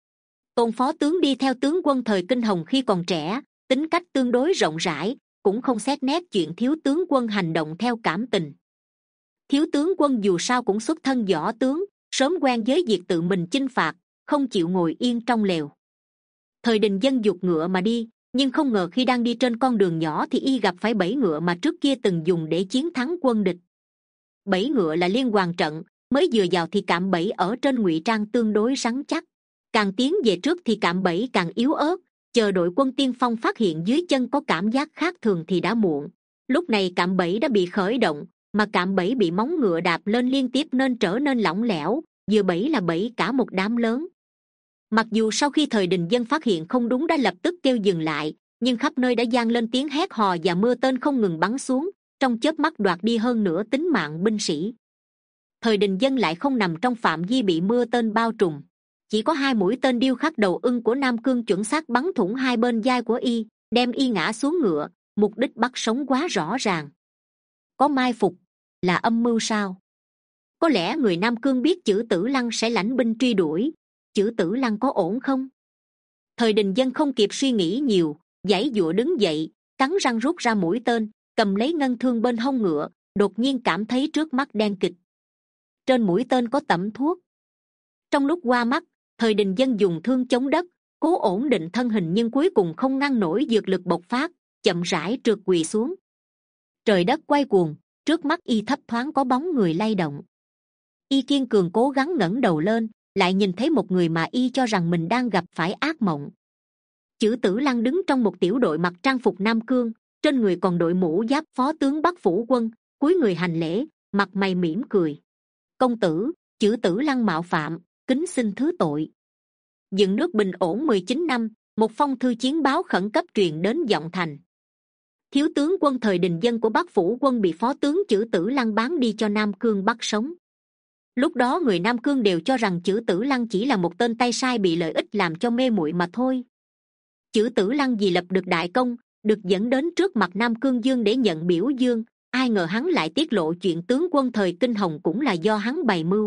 Tôn phó tướng đi theo tướng quân Thời Kinh Hồng khi còn trẻ, tính cách tương đối rộng rãi, cũng không xét nét chuyện thiếu tướng quân hành động theo cảm tình. Thiếu tướng quân dù sao cũng xuất thân võ tướng, sớm quen với việc tự mình chinh phạt, không chịu ngồi yên trong lều. Thời Đình Dân giục ngựa mà đi, nhưng không ngờ khi đang đi trên con đường nhỏ thì y gặp phải bẫy ngựa mà trước kia từng dùng để chiến thắng quân địch. Bẫy ngựa là liên hoàn trận, mới vừa vào thì cạm bẫy ở trên ngụy trang tương đối rắn chắc, càng tiến về trước thì cạm bẫy càng yếu ớt. Chờ đội quân tiên phong phát hiện dưới chân có cảm giác khác thường thì đã muộn. Lúc này cạm bẫy đã bị khởi động, mà cạm bẫy bị móng ngựa đạp lên liên tiếp nên trở nên lỏng lẻo, vừa bẫy là bẫy cả một đám lớn. Mặc dù sau khi Thời Đình Dân phát hiện không đúng đã lập tức kêu dừng lại, nhưng khắp nơi đã vang lên tiếng hét hò và mưa tên không ngừng bắn xuống, trong chớp mắt đoạt đi hơn nửa tính mạng binh sĩ. Thời Đình Dân lại không nằm trong phạm vi bị mưa tên bao trùm, chỉ có hai mũi tên điêu khắc đầu ưng của Nam Cương chuẩn xác bắn thủng hai bên vai của y, đem y ngã xuống ngựa. Mục đích bắt sống quá rõ ràng. Có mai phục, là âm mưu sao? Có lẽ người Nam Cương biết Chữ Tử Lăng sẽ lãnh binh truy đuổi. Chữ Tử Lăng có ổn không? Thời Đình Dân không kịp suy nghĩ nhiều, giãy giụa đứng dậy, cắn răng rút ra mũi tên, cầm lấy ngân thương bên hông ngựa, đột nhiên cảm thấy trước mắt đen kịt. Trên mũi tên có tẩm thuốc. Trong lúc qua mắt, Thời Đình Dân dùng thương chống đất, cố ổn định thân hình nhưng cuối cùng không ngăn nổi dược lực bộc phát, chậm rãi trượt quỳ xuống. Trời đất quay cuồng, trước mắt y thấp thoáng có bóng người lay động. Y kiên cường cố gắng ngẩng đầu lên, lại nhìn thấy một người mà y cho rằng mình đang gặp phải ác mộng. Chữ Tử Lăng đứng trong một tiểu đội mặc trang phục Nam Cương, trên người còn đội mũ giáp phó tướng Bắc Phủ Quân, cúi người hành lễ, mặt mày mỉm cười. Công tử, Chữ Tử Lăng mạo phạm, kính xin thứ tội. Dựng nước bình ổn mười chín năm, một phong thư chiến báo khẩn cấp truyền đến giọng thành. Thiếu tướng quân thời Đình Dân của Bắc Phủ Quân bị phó tướng Chữ Tử Lăng bán đi cho Nam Cương bắt sống. Lúc đó người Nam Cương đều cho rằng Chữ Tử Lăng chỉ là một tên tay sai bị lợi ích làm cho mê muội mà thôi. Chữ Tử Lăng vì lập được đại công, được dẫn đến trước mặt Nam Cương Dương để nhận biểu dương. Ai ngờ hắn lại tiết lộ chuyện tướng quân thời Kinh Hồng cũng là do hắn bày mưu.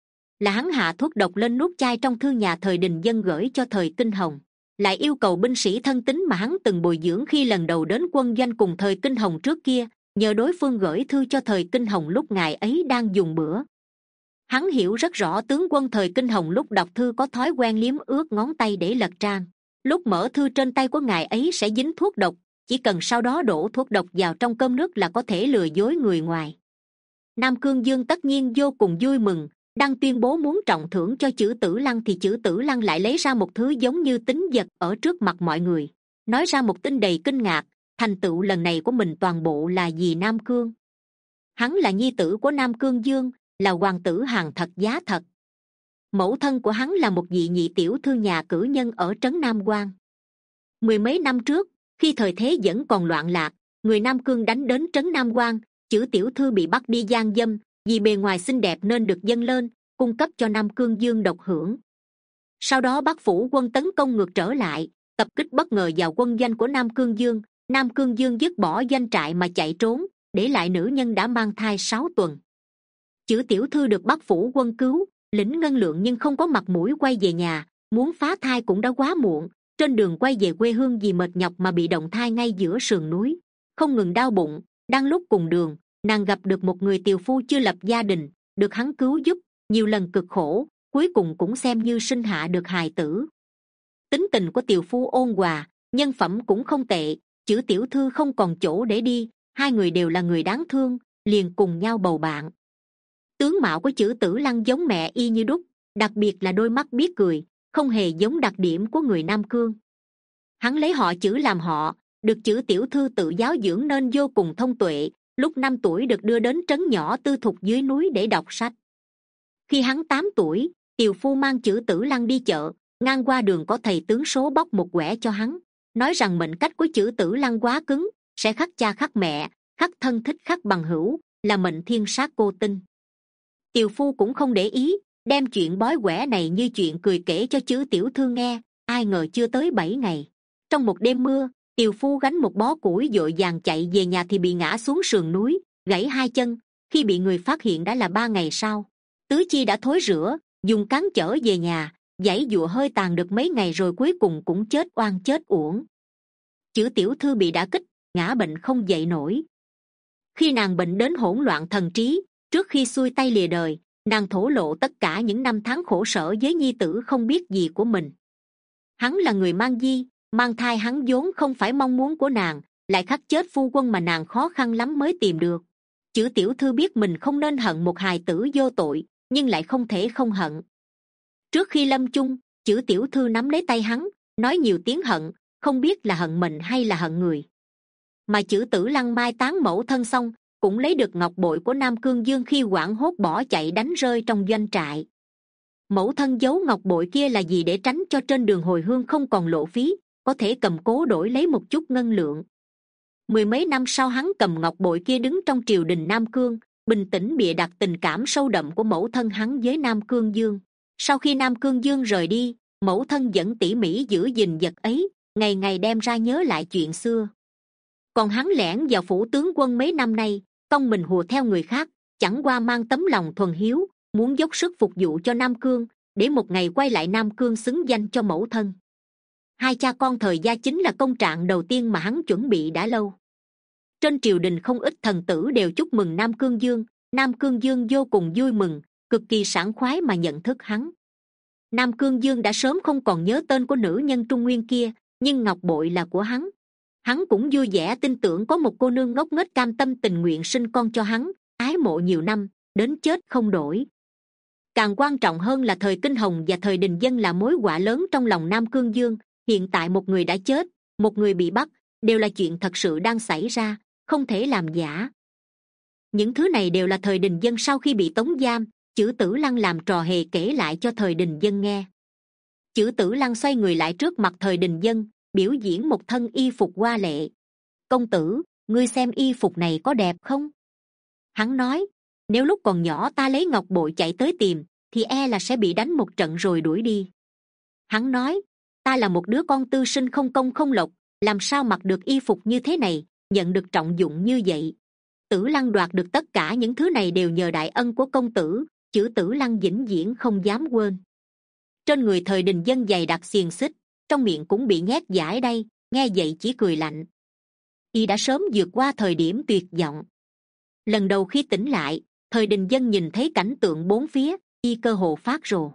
Là hắn hạ thuốc độc lên nút chai trong thư nhà thời Đình Dân gửi cho thời Kinh Hồng, lại yêu cầu binh sĩ thân tín mà hắn từng bồi dưỡng khi lần đầu đến quân doanh cùng thời Kinh Hồng trước kia, nhờ đối phương gửi thư cho thời Kinh Hồng lúc ngài ấy đang dùng bữa. Hắn hiểu rất rõ tướng quân thời Kinh Hồng lúc đọc thư có thói quen liếm ướt ngón tay để lật trang. Lúc mở thư trên tay của ngài ấy sẽ dính thuốc độc, chỉ cần sau đó đổ thuốc độc vào trong cơm nước là có thể lừa dối người ngoài. Nam Cương Dương tất nhiên vô cùng vui mừng, đang tuyên bố muốn trọng thưởng cho Chữ Tử Lăng thì Chữ Tử Lăng lại lấy ra một thứ giống như tín vật ở trước mặt mọi người, nói ra một tin đầy kinh ngạc. Thành tựu lần này của mình toàn bộ là vì Nam Cương. Hắn là nhi tử của Nam Cương Dương, là hoàng tử hàng thật giá thật. Mẫu thân của hắn là một vị nhị tiểu thư nhà cử nhân ở trấn Nam Quan. Mười mấy năm trước, khi thời thế vẫn còn loạn lạc, người Nam Cương đánh đến trấn Nam Quan, Chữ tiểu thư bị bắt đi gian dâm, vì bề ngoài xinh đẹp nên được dâng lên, cung cấp cho Nam Cương Dương độc hưởng. Sau đó Bắc Phủ Quân tấn công ngược trở lại, tập kích bất ngờ vào quân doanh của Nam Cương Dương. Nam Cương Dương dứt bỏ doanh trại mà chạy trốn, để lại nữ nhân đã mang thai sáu tuần. Chữ tiểu thư được Bắc Phủ Quân cứu, lĩnh ngân lượng nhưng không có mặt mũi quay về nhà, muốn phá thai cũng đã quá muộn. Trên đường quay về quê hương vì mệt nhọc mà bị động thai ngay giữa sườn núi, không ngừng đau bụng. Đang lúc cùng đường, nàng gặp được một người tiều phu chưa lập gia đình, được hắn cứu giúp, nhiều lần cực khổ, cuối cùng cũng xem như sinh hạ được hài tử. Tính tình của tiều phu ôn hòa, nhân phẩm cũng không tệ. Chữ tiểu thư không còn chỗ để đi, hai người đều là người đáng thương, liền cùng nhau bầu bạn. Tướng mạo của Chữ Tử Lăng giống mẹ y như đúc, đặc biệt là đôi mắt biết cười, không hề giống đặc điểm của người Nam Cương. Hắn lấy họ Chữ làm họ, được Chữ tiểu thư tự giáo dưỡng nên vô cùng thông tuệ. Lúc năm tuổi được đưa đến trấn nhỏ tư thục dưới núi để đọc sách. Khi hắn tám tuổi, tiều phu mang Chữ Tử Lăng đi chợ, ngang qua đường có thầy tướng số bóc một quẻ cho hắn, nói rằng mệnh cách của Chữ Tử Lăng quá cứng, sẽ khắc cha khắc mẹ, khắc thân thích khắc bằng hữu, là mệnh thiên sát cô tinh. Tiều phu cũng không để ý, đem chuyện bói quẻ này như chuyện cười kể cho Chữ tiểu thư nghe. Ai ngờ chưa tới bảy ngày, trong một đêm mưa, tiều phu gánh một bó củi vội vàng chạy về nhà thì bị ngã xuống sườn núi, gãy hai chân. Khi bị người phát hiện đã là ba ngày sau, tứ chi đã thối rữa, dùng cán chở về nhà, giãy giụa hơi tàn được mấy ngày rồi cuối cùng cũng chết oan chết uổng. Chữ tiểu thư bị đả kích, ngã bệnh không dậy nổi. Khi nàng bệnh đến hỗn loạn thần trí, trước khi xuôi tay lìa đời, nàng thổ lộ tất cả những năm tháng khổ sở với nhi tử không biết gì của mình. Hắn là người mang di, mang thai hắn vốn không phải mong muốn của nàng, lại khắc chết phu quân mà nàng khó khăn lắm mới tìm được. Chữ tiểu thư biết mình không nên hận một hài tử vô tội, nhưng lại không thể không hận. Trước khi lâm chung, Chữ tiểu thư nắm lấy tay hắn, nói nhiều tiếng hận, không biết là hận mình hay là hận người. Mà Chữ Tử Lăng mai táng mẫu thân xong, cũng lấy được ngọc bội của Nam Cương Dương khi hoảng hốt bỏ chạy đánh rơi trong doanh trại. Mẫu thân giấu ngọc bội kia là gì để tránh cho trên đường hồi hương không còn lộ phí, có thể cầm cố đổi lấy một chút ngân lượng. Mười mấy năm sau hắn cầm ngọc bội kia đứng trong triều đình Nam Cương, bình tĩnh bịa đặt tình cảm sâu đậm của mẫu thân hắn với Nam Cương Dương. Sau khi Nam Cương Dương rời đi, mẫu thân vẫn tỉ mỉ giữ gìn vật ấy, ngày ngày đem ra nhớ lại chuyện xưa. Còn hắn lẻn vào phủ tướng quân mấy năm nay, cong mình hùa theo người khác, chẳng qua mang tấm lòng thuần hiếu, muốn dốc sức phục vụ cho Nam Cương, để một ngày quay lại Nam Cương xứng danh cho mẫu thân. Hai cha con thời gia chính là công trạng đầu tiên mà hắn chuẩn bị đã lâu. Trên triều đình không ít thần tử đều chúc mừng Nam Cương Dương. Nam Cương Dương vô cùng vui mừng, cực kỳ sảng khoái mà nhận thức hắn. Nam Cương Dương đã sớm không còn nhớ tên của nữ nhân Trung Nguyên kia, nhưng ngọc bội là của hắn. Hắn cũng vui vẻ tin tưởng có một cô nương ngốc nghếch cam tâm tình nguyện sinh con cho hắn, ái mộ nhiều năm đến chết không đổi. Càng quan trọng hơn là thời Kinh Hồng và thời Đình Dân là mối họa lớn trong lòng Nam Cương Dương. Hiện tại một người đã chết, một người bị bắt, đều là chuyện thật sự đang xảy ra, không thể làm giả. Những thứ này đều là thời Đình Dân sau khi bị tống giam, Chử Tử Lăng làm trò hề kể lại cho thời Đình Dân nghe. Chử Tử Lăng xoay người lại trước mặt thời Đình Dân, biểu diễn một thân y phục hoa lệ. Công tử, ngươi xem y phục này có đẹp không? Hắn nói, nếu lúc còn nhỏ ta lấy ngọc bội chạy tới tìm, thì e là sẽ bị đánh một trận rồi đuổi đi. Hắn nói, ta là một đứa con tư sinh không công không lộc, làm sao mặc được y phục như thế này, nhận được trọng dụng như vậy. Tử Lăng đoạt được tất cả những thứ này đều nhờ đại ân của công tử, Chử Tử Lăng vĩnh viễn không dám quên. Trên người thời Đình Dân dày đặc xiềng xích, trong miệng cũng bị nhét giải đây, nghe vậy chỉ cười lạnh. Y đã sớm vượt qua thời điểm tuyệt vọng. Lần đầu khi tỉnh lại, thời Đình Dân nhìn thấy cảnh tượng bốn phía, y cơ hồ phát rồ.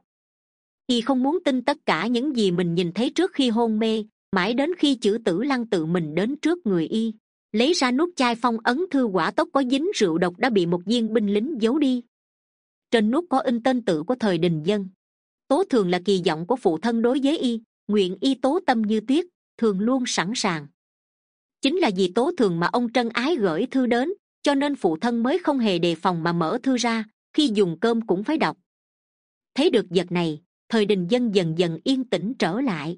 Y không muốn tin tất cả những gì mình nhìn thấy trước khi hôn mê, mãi đến khi Chử Tử Lăng tự mình đến trước người y, lấy ra nút chai phong ấn thư quả tốc có dính rượu độc đã bị một viên binh lính giấu đi. Trên nút có in tên tự của thời Đình Dân. Tố Thường là kỳ vọng của phụ thân đối với y, nguyện y tố tâm như tuyết, thường luôn sẵn sàng. Chính là vì Tố Thường mà ông trân ái gửi thư đến, cho nên phụ thân mới không hề đề phòng mà mở thư ra, khi dùng cơm cũng phải đọc. Thấy được vật này, thời Đình Dân dần dần yên tĩnh trở lại.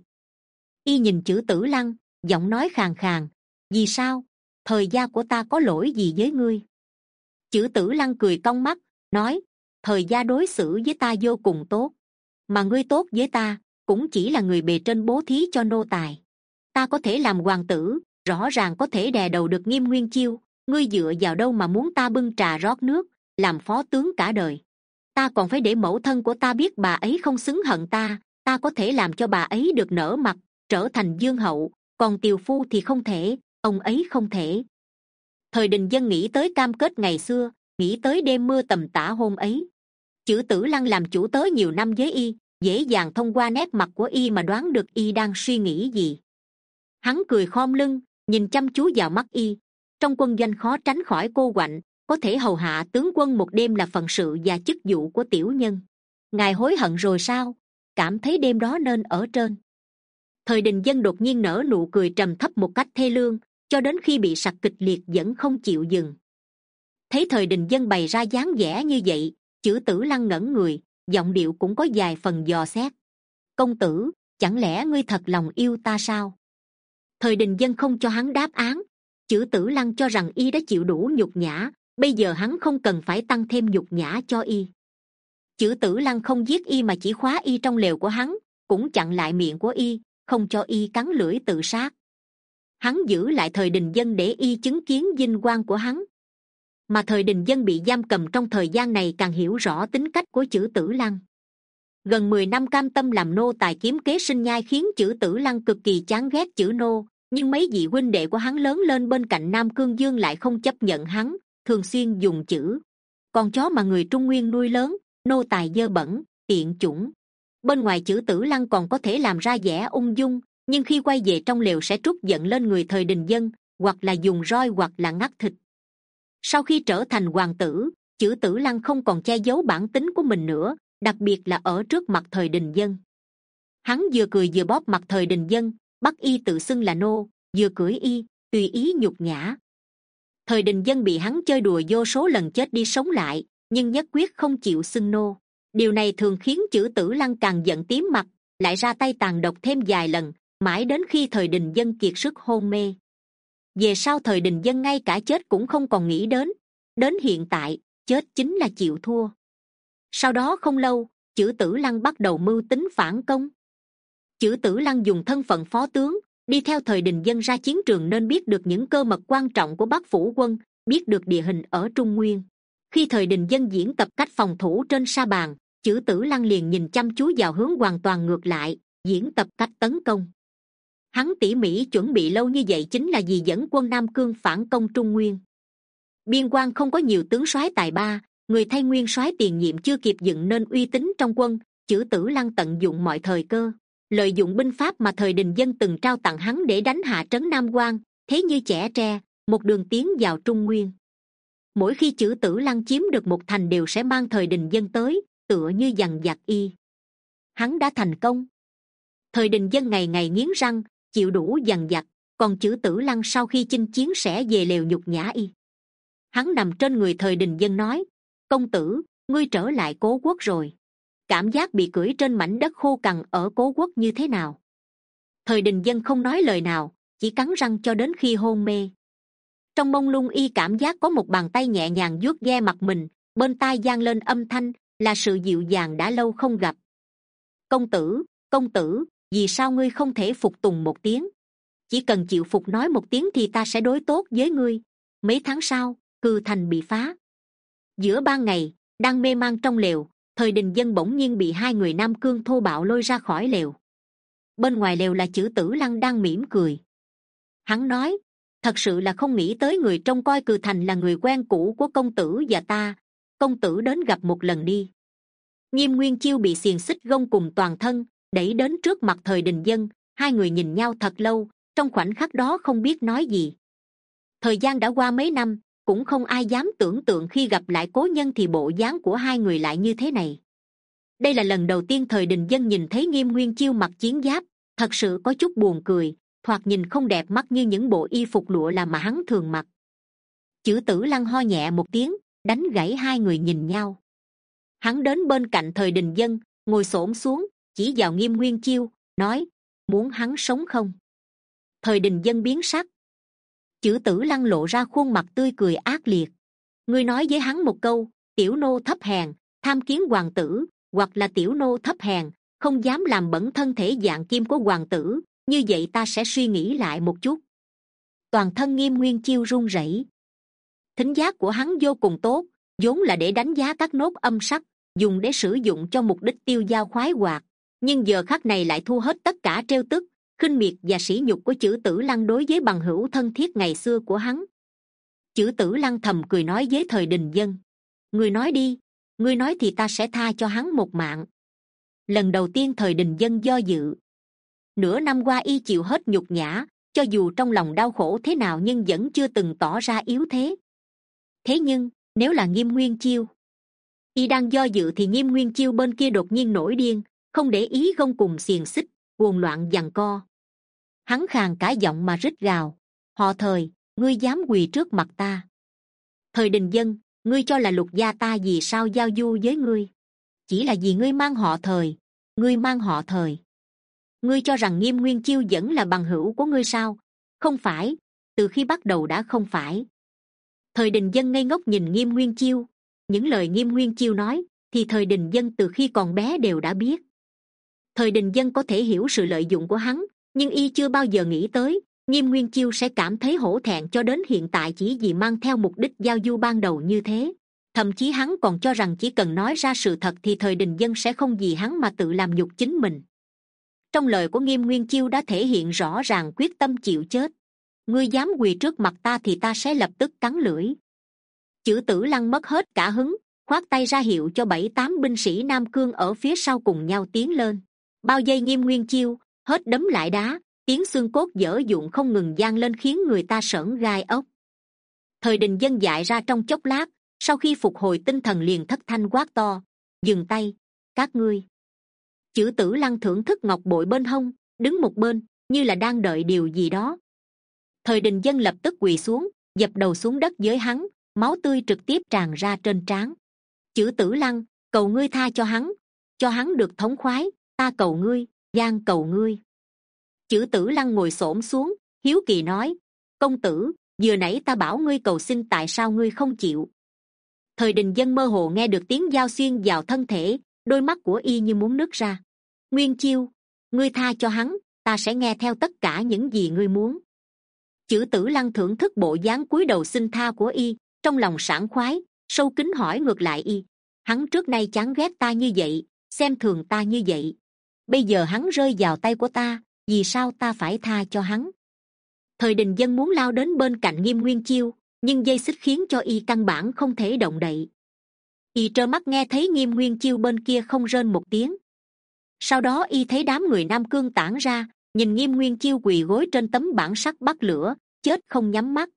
Y nhìn Chử Tử Lăng, giọng nói khàn khàn, vì sao, thời gia của ta có lỗi gì với ngươi? Chử Tử Lăng cười cong mắt, nói, thời gia đối xử với ta vô cùng tốt, mà ngươi tốt với ta cũng chỉ là người bề trên bố thí cho nô tài. Ta có thể làm hoàng tử, rõ ràng có thể đè đầu được Nghiêm Nguyên Chiêu, ngươi dựa vào đâu mà muốn ta bưng trà rót nước, làm phó tướng cả đời? Ta còn phải để mẫu thân của ta biết bà ấy không xứng hận ta, ta có thể làm cho bà ấy được nở mặt, trở thành dương hậu, còn tiều phu thì không thể, ông ấy không thể. Thời Đình Dân nghĩ tới cam kết ngày xưa, nghĩ tới đêm mưa tầm tã hôm ấy. Chử Tử Lăng làm chủ tớ nhiều năm với y, dễ dàng thông qua nét mặt của y mà đoán được y đang suy nghĩ gì. Hắn cười khom lưng, nhìn chăm chú vào mắt y. Trong quân doanh khó tránh khỏi cô quạnh, có thể hầu hạ tướng quân một đêm là phận sự và chức vụ của tiểu nhân. Ngài hối hận rồi sao? Cảm thấy đêm đó nên ở trên. Thời Đình Dân đột nhiên nở nụ cười trầm thấp một cách thê lương, cho đến khi bị sặc kịch liệt vẫn không chịu dừng. Thấy thời Đình Dân bày ra dáng vẻ như vậy, Chử Tử Lăng ngẩn người, giọng điệu cũng có vài phần dò xét. Công tử, chẳng lẽ ngươi thật lòng yêu ta sao? Thời Đình Dân không cho hắn đáp án. Chử Tử Lăng cho rằng y đã chịu đủ nhục nhã, bây giờ hắn không cần phải tăng thêm nhục nhã cho y. Chử Tử Lăng không giết y mà chỉ khóa y trong lều của hắn, cũng chặn lại miệng của y, không cho y cắn lưỡi tự sát. Hắn giữ lại thời Đình Dân để y chứng kiến vinh quang của hắn. Mà thời Đình Dân bị giam cầm trong thời gian này càng hiểu rõ tính cách của Chử Tử Lăng. Gần mười năm cam tâm làm nô tài kiếm kế sinh nhai khiến Chử Tử Lăng cực kỳ chán ghét chữ nô, nhưng mấy vị huynh đệ của hắn lớn lên bên cạnh Nam Cương Dương lại không chấp nhận hắn, thường xuyên dùng chữ con chó mà người Trung Nguyên nuôi lớn, nô tài dơ bẩn, tiện chủng. Bên ngoài Chử Tử Lăng còn có thể làm ra vẻ ung dung, nhưng khi quay về trong lều sẽ trút giận lên người thời Đình Dân, hoặc là dùng roi hoặc là ngắt thịt. Sau khi trở thành hoàng tử, Chử Tử Lăng không còn che giấu bản tính của mình nữa, đặc biệt là ở trước mặt thời Đình Dân. Hắn vừa cười vừa bóp mặt thời Đình Dân, bắt y tự xưng là nô, vừa cưỡi y, tùy ý nhục nhã. Thời Đình Dân bị hắn chơi đùa vô số lần chết đi sống lại, nhưng nhất quyết không chịu xưng nô. Điều này thường khiến Chử Tử Lăng càng giận tím mặt, lại ra tay tàn độc thêm vài lần, mãi đến khi thời Đình Dân kiệt sức hôn mê. Về sau thời Đình Dân ngay cả chết cũng không còn nghĩ đến, đến hiện tại chết chính là chịu thua. Sau đó không lâu, Chử Tử Lăng bắt đầu mưu tính phản công. Chử Tử Lăng dùng thân phận phó tướng, đi theo thời Đình Dân ra chiến trường nên biết được những cơ mật quan trọng của Bắc Phủ quân, biết được địa hình ở Trung Nguyên. Khi thời Đình Dân diễn tập cách phòng thủ trên sa bàn, Chử Tử Lăng liền nhìn chăm chú vào hướng hoàn toàn ngược lại, diễn tập cách tấn công. Hắn tỉ mỉ chuẩn bị lâu như vậy chính là vì dẫn quân Nam Cương phản công Trung Nguyên. Biên quan không có nhiều tướng soái tài ba, người thay nguyên soái tiền nhiệm chưa kịp dựng nên uy tín trong quân. Chử Tử Lăng tận dụng mọi thời cơ, lợi dụng binh pháp mà thời Đình Dân từng trao tặng hắn để đánh hạ trấn Nam Quan, thế như chẻ tre, một đường tiến vào Trung Nguyên. Mỗi khi Chử Tử Lăng chiếm được một thành đều sẽ mang Thời Đình Dân tới, tựa như dằn vặt y. Hắn đã thành công. Thời Đình Dân ngày ngày nghiến răng chịu đủ dằn vặt, còn Chử Tử Lăng sau khi chinh chiến sẽ về lều nhục nhã y. Hắn nằm trên người Thời Đình Dân nói: công tử, ngươi trở lại Cố Quốc rồi. Cảm giác bị cưỡi trên mảnh đất khô cằn ở Cố Quốc như thế nào? Thời Đình Dân không nói lời nào, chỉ cắn răng cho đến khi hôn mê. Trong mông lung y cảm giác có một bàn tay nhẹ nhàng vuốt ve mặt mình, bên tai vang lên âm thanh là sự dịu dàng đã lâu không gặp. công tử, công tử, vì sao ngươi không thể phục tùng một tiếng? Chỉ cần chịu phục nói một tiếng thì ta sẽ đối tốt với ngươi. Mấy tháng sau, Cừ Thành bị phá. Giữa ban ngày, đang mê man trong lều, Thời Đình Dân bỗng nhiên bị hai người Nam Cương thô bạo lôi ra khỏi lều. Bên ngoài lều là Chử Tử Lăng đang mỉm cười. Hắn nói: thật sự là không nghĩ tới người trông coi Cừ Thành là người quen cũ của công tử và ta. Công tử đến gặp một lần đi. Nghiêm Nguyên Chiêu bị xiềng xích gông cùng toàn thân đẩy đến trước mặt Thời Đình Dân. Hai người nhìn nhau thật lâu, trong khoảnh khắc đó không biết nói gì. Thời gian đã qua mấy năm, cũng không ai dám tưởng tượng khi gặp lại cố nhân thì bộ dáng của hai người lại như thế này. Đây là lần đầu tiên Thời Đình Dân nhìn thấy Nghiêm Nguyên Chiêu mặc chiến giáp, thật sự có chút buồn cười, thoạt nhìn không đẹp mắt như những bộ y phục lụa là mà hắn thường mặc. Chử Tử Lăng ho nhẹ một tiếng, đánh gãy hai người nhìn nhau. Hắn đến bên cạnh Thời Đình Dân, ngồi xổm xuống, chỉ vào Nghiêm Nguyên Chiêu, nói: muốn hắn sống không? Thời Đình Dân biến sắc. Chử Tử Lăng lộ ra khuôn mặt tươi cười ác liệt. Ngươi nói với hắn một câu: tiểu nô thấp hèn, tham kiến hoàng tử, hoặc là tiểu nô thấp hèn, không dám làm bẩn thân thể dạng kim của hoàng tử, như vậy ta sẽ suy nghĩ lại một chút. Toàn thân Nghiêm Nguyên Chiêu run rẩy. Thính giác của hắn vô cùng tốt, vốn là để đánh giá các nốt âm sắc, dùng để sử dụng cho mục đích tiêu dao khoái hoạt, nhưng giờ khắc này lại thu hết tất cả trêu tức, khinh miệt và sỉ nhục của Chử Tử Lăng đối với bằng hữu thân thiết ngày xưa của hắn. Chử Tử Lăng thầm cười nói với Thời Đình Dân: ngươi nói đi, ngươi nói thì ta sẽ tha cho hắn một mạng. Lần đầu tiên Thời Đình Dân do dự. Nửa năm qua y chịu hết nhục nhã, cho dù trong lòng đau khổ thế nào nhưng vẫn chưa từng tỏ ra yếu thế. Thế nhưng nếu là Nghiêm Nguyên Chiêu, y đang do dự thì Nghiêm Nguyên Chiêu bên kia đột nhiên nổi điên, không để ý gông cùng xiềng xích, cuồng loạn giằng co. Hắn khàn cả giọng mà rít gào: họ Thời, ngươi dám quỳ trước mặt ta? Thời Đình Dân, ngươi cho là Lục gia ta vì sao giao du với ngươi? Chỉ là vì ngươi mang họ Thời. Ngươi mang họ Thời. Ngươi cho rằng Nghiêm Nguyên Chiêu vẫn là bằng hữu của ngươi sao? Không phải, từ khi bắt đầu đã không phải. Thời Đình Dân ngây ngốc nhìn Nghiêm Nguyên Chiêu. Những lời Nghiêm Nguyên Chiêu nói thì Thời Đình Dân từ khi còn bé đều đã biết. Thời Đình Dân có thể hiểu sự lợi dụng của hắn, nhưng y chưa bao giờ nghĩ tới Nghiêm Nguyên Chiêu sẽ cảm thấy hổ thẹn cho đến hiện tại chỉ vì mang theo mục đích giao du ban đầu như thế. Thậm chí hắn còn cho rằng chỉ cần nói ra sự thật thì Thời Đình Dân sẽ không vì hắn mà tự làm nhục chính mình. Trong lời của Nghiêm Nguyên Chiêu đã thể hiện rõ ràng quyết tâm chịu chết. Ngươi dám quỳ trước mặt ta thì ta sẽ lập tức cắn lưỡi. Chử Tử Lăng mất hết cả hứng, khoát tay ra hiệu cho bảy tám binh sĩ Nam Cương ở phía sau cùng nhau tiến lên. Bao vây Nghiêm Nguyên Chiêu, hết đấm lại đá, tiếng xương cốt dở dụng không ngừng vang lên khiến người ta sởn gai ốc. Thời Đình Dân dại ra trong chốc lát, sau khi phục hồi tinh thần liền thất thanh quát to: dừng tay, các ngươi! Chử Tử Lăng thưởng thức ngọc bội bên hông, đứng một bên như là đang đợi điều gì đó. Thời Đình Dân lập tức quỳ xuống, dập đầu xuống đất với hắn, máu tươi trực tiếp tràn ra trên trán. Chử Tử Lăng, cầu ngươi tha cho hắn, cho hắn được thống khoái, ta cầu ngươi, gian cầu ngươi. Chử Tử Lăng ngồi xổm xuống, hiếu kỳ nói: công tử, vừa nãy ta bảo ngươi cầu xin tại sao ngươi không chịu? Thời Đình Dân mơ hồ nghe được tiếng dao xuyên vào thân thể, đôi mắt của y như muốn nứt ra. Nguyên Chiêu, ngươi tha cho hắn, ta sẽ nghe theo tất cả những gì ngươi muốn. Chử Tử Lăng thưởng thức bộ dáng cúi đầu xin tha của y, trong lòng sảng khoái, sâu kín hỏi ngược lại y: hắn trước nay chán ghét ta như vậy, xem thường ta như vậy, bây giờ hắn rơi vào tay của ta, vì sao ta phải tha cho hắn? Thời Đình Dân muốn lao đến bên cạnh Nghiêm Nguyên Chiêu, nhưng dây xích khiến cho y căn bản không thể động đậy. Y trơ mắt nghe thấy Nghiêm Nguyên Chiêu bên kia không rên một tiếng. Sau đó y thấy đám người Nam Cương tản ra, nhìn Nghiêm Nguyên Chiêu quỳ gối trên tấm bảng sắt bắt lửa, chết không nhắm mắt.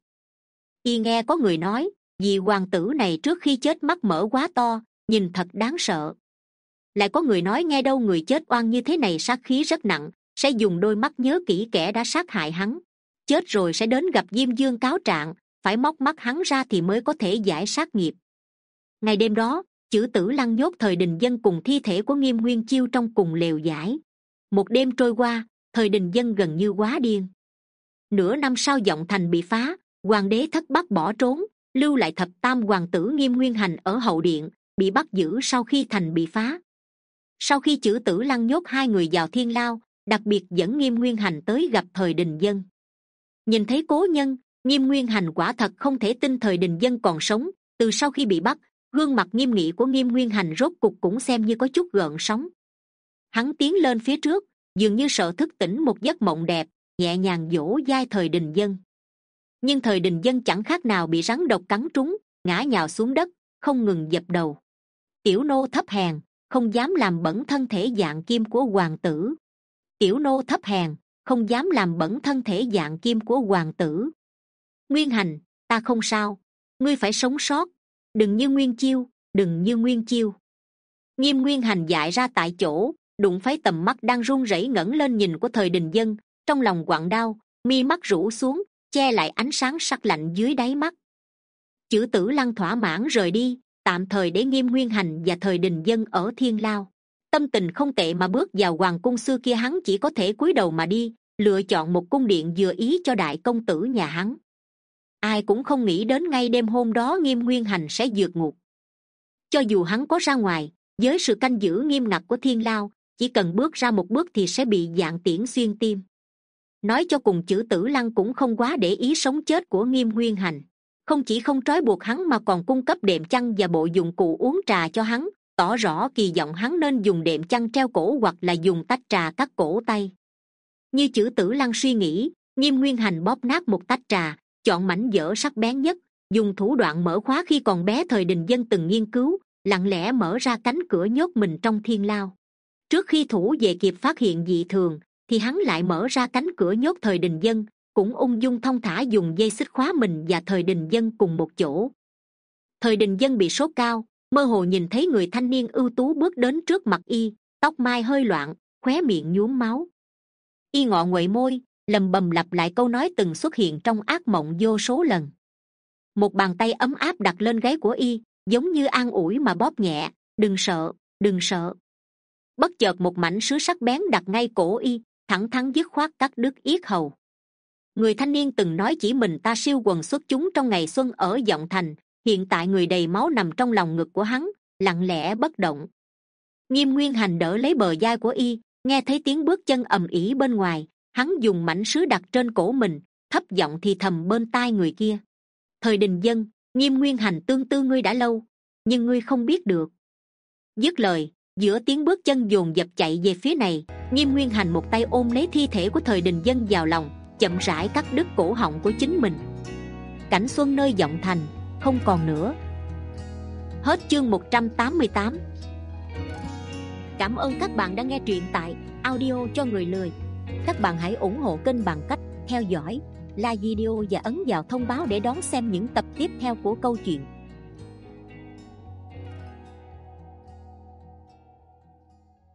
Y nghe có người nói, vì hoàng tử này trước khi chết mắt mở quá to, nhìn thật đáng sợ. Lại có người nói nghe đâu người chết oan như thế này sát khí rất nặng, sẽ dùng đôi mắt nhớ kỹ kẻ đã sát hại hắn, chết rồi sẽ đến gặp Diêm Dương cáo trạng, phải móc mắt hắn ra thì mới có thể giải sát nghiệp. Ngày đêm đó, Chử Tử Lăng nhốt Thời Đình Dân cùng thi thể của Nghiêm Nguyên Chiêu trong cùng lều giải. Một đêm trôi qua, Thời Đình Dân gần như quá điên. Nửa năm sau Vọng Thành bị phá, hoàng đế thất bắc bỏ trốn, lưu lại thập tam hoàng tử Nghiêm Nguyên Hành ở hậu điện, bị bắt giữ sau khi thành bị phá. Sau khi Chử Tử Lăng nhốt hai người vào thiên lao, đặc biệt dẫn Nghiêm Nguyên Hành tới gặp Thời Đình Dân. Nhìn thấy cố nhân, Nghiêm Nguyên Hành quả thật không thể tin Thời Đình Dân còn sống. Từ sau khi bị bắt, gương mặt nghiêm nghị của Nghiêm Nguyên Hành rốt cục cũng xem như có chút gợn sóng. Hắn tiến lên phía trước, dường như sợ thức tỉnh một giấc mộng đẹp, nhẹ nhàng dỗ dai Thời Đình Dân. Nhưng Thời Đình Dân chẳng khác nào bị rắn độc cắn trúng, ngã nhào xuống đất, không ngừng dập đầu. Tiểu nô thấp hèn, không dám làm bẩn thân thể dạng kim của hoàng tử. Tiểu nô thấp hèn, không dám làm bẩn thân thể dạng kim của hoàng tử. Nguyên Hành, ta không sao, ngươi phải sống sót, đừng như Nguyên Chiêu, đừng như Nguyên Chiêu. Nghiêm Nguyên Hành dại ra tại chỗ, đụng phải tầm mắt đang run rẩy ngẩng lên nhìn của Thời Đình Dân, trong lòng quặn đau, mi mắt rũ xuống, che lại ánh sáng sắc lạnh dưới đáy mắt. Chử Tử Lăng thỏa mãn rời đi, tạm thời để Nghiêm Nguyên Hành và Thời Đình Dân ở thiên lao. Tâm tình không tệ mà bước vào hoàng cung xưa kia, hắn chỉ có thể cúi đầu mà đi, lựa chọn một cung điện vừa ý cho đại công tử nhà hắn. Ai cũng không nghĩ đến ngay đêm hôm đó Nghiêm Nguyên Hành sẽ vượt ngục. Cho dù hắn có ra ngoài, với sự canh giữ nghiêm ngặt của thiên lao, chỉ cần bước ra một bước thì sẽ bị dạn tiễn xuyên tim. Nói cho cùng Chử Tử Lăng cũng không quá để ý sống chết của Nghiêm Nguyên Hành. Không chỉ không trói buộc hắn mà còn cung cấp đệm chăn và bộ dụng cụ uống trà cho hắn, tỏ rõ kỳ vọng hắn nên dùng đệm chăn treo cổ hoặc là dùng tách trà cắt cổ tay. Như Chử Tử Lăng suy nghĩ, Nghiêm Nguyên Hành bóp nát một tách trà, chọn mảnh vỡ sắc bén nhất, dùng thủ đoạn mở khóa khi còn bé Thời Đình Dân từng nghiên cứu, lặng lẽ mở ra cánh cửa nhốt mình trong thiên lao. Trước khi thủ về kịp phát hiện dị thường, thì hắn lại mở ra cánh cửa nhốt Thời Đình Dân, cũng ung dung thong thả dùng dây xích khóa mình và Thời Đình Dân cùng một chỗ. Thời Đình Dân bị sốt cao, mơ hồ nhìn thấy người thanh niên ưu tú bước đến trước mặt y, tóc mai hơi loạn, khóe miệng nhuốm máu. Y ngọ nguậy môi, lầm bầm lặp lại câu nói từng xuất hiện trong ác mộng vô số lần. Một bàn tay ấm áp đặt lên gáy của y, giống như an ủi mà bóp nhẹ, đừng sợ, đừng sợ. Bất chợt một mảnh sứ sắc bén đặt ngay cổ y, thẳng thắn dứt khoát cắt đứt yết hầu. Người thanh niên từng nói chỉ mình ta siêu quần xuất chúng trong ngày xuân ở Vọng Thành, hiện tại người đầy máu nằm trong lòng ngực của hắn, lặng lẽ bất động. Nghiêm Nguyên Hành đỡ lấy bờ vai của y, nghe thấy tiếng bước chân ầm ĩ bên ngoài, hắn dùng mảnh sứ đặt trên cổ mình, thấp giọng thì thầm bên tai người kia. Thời Đình Dân, Nghiêm Nguyên Hành tương tư ngươi đã lâu, nhưng ngươi không biết được. Dứt lời, giữa tiếng bước chân dồn dập chạy về phía này, Nghiêm Nguyên Hành một tay ôm lấy thi thể của Thời Đình Dân vào lòng, chậm rãi cắt đứt cổ họng của chính mình. Cảnh xuân nơi Vọng Thành không còn nữa. Hết chương một trăm tám mươi tám. Cảm ơn các bạn đã nghe truyện tại audio cho người lười. Các bạn hãy ủng hộ kênh bằng cách theo dõi, like video và ấn vào thông báo để đón xem những tập tiếp theo của câu chuyện.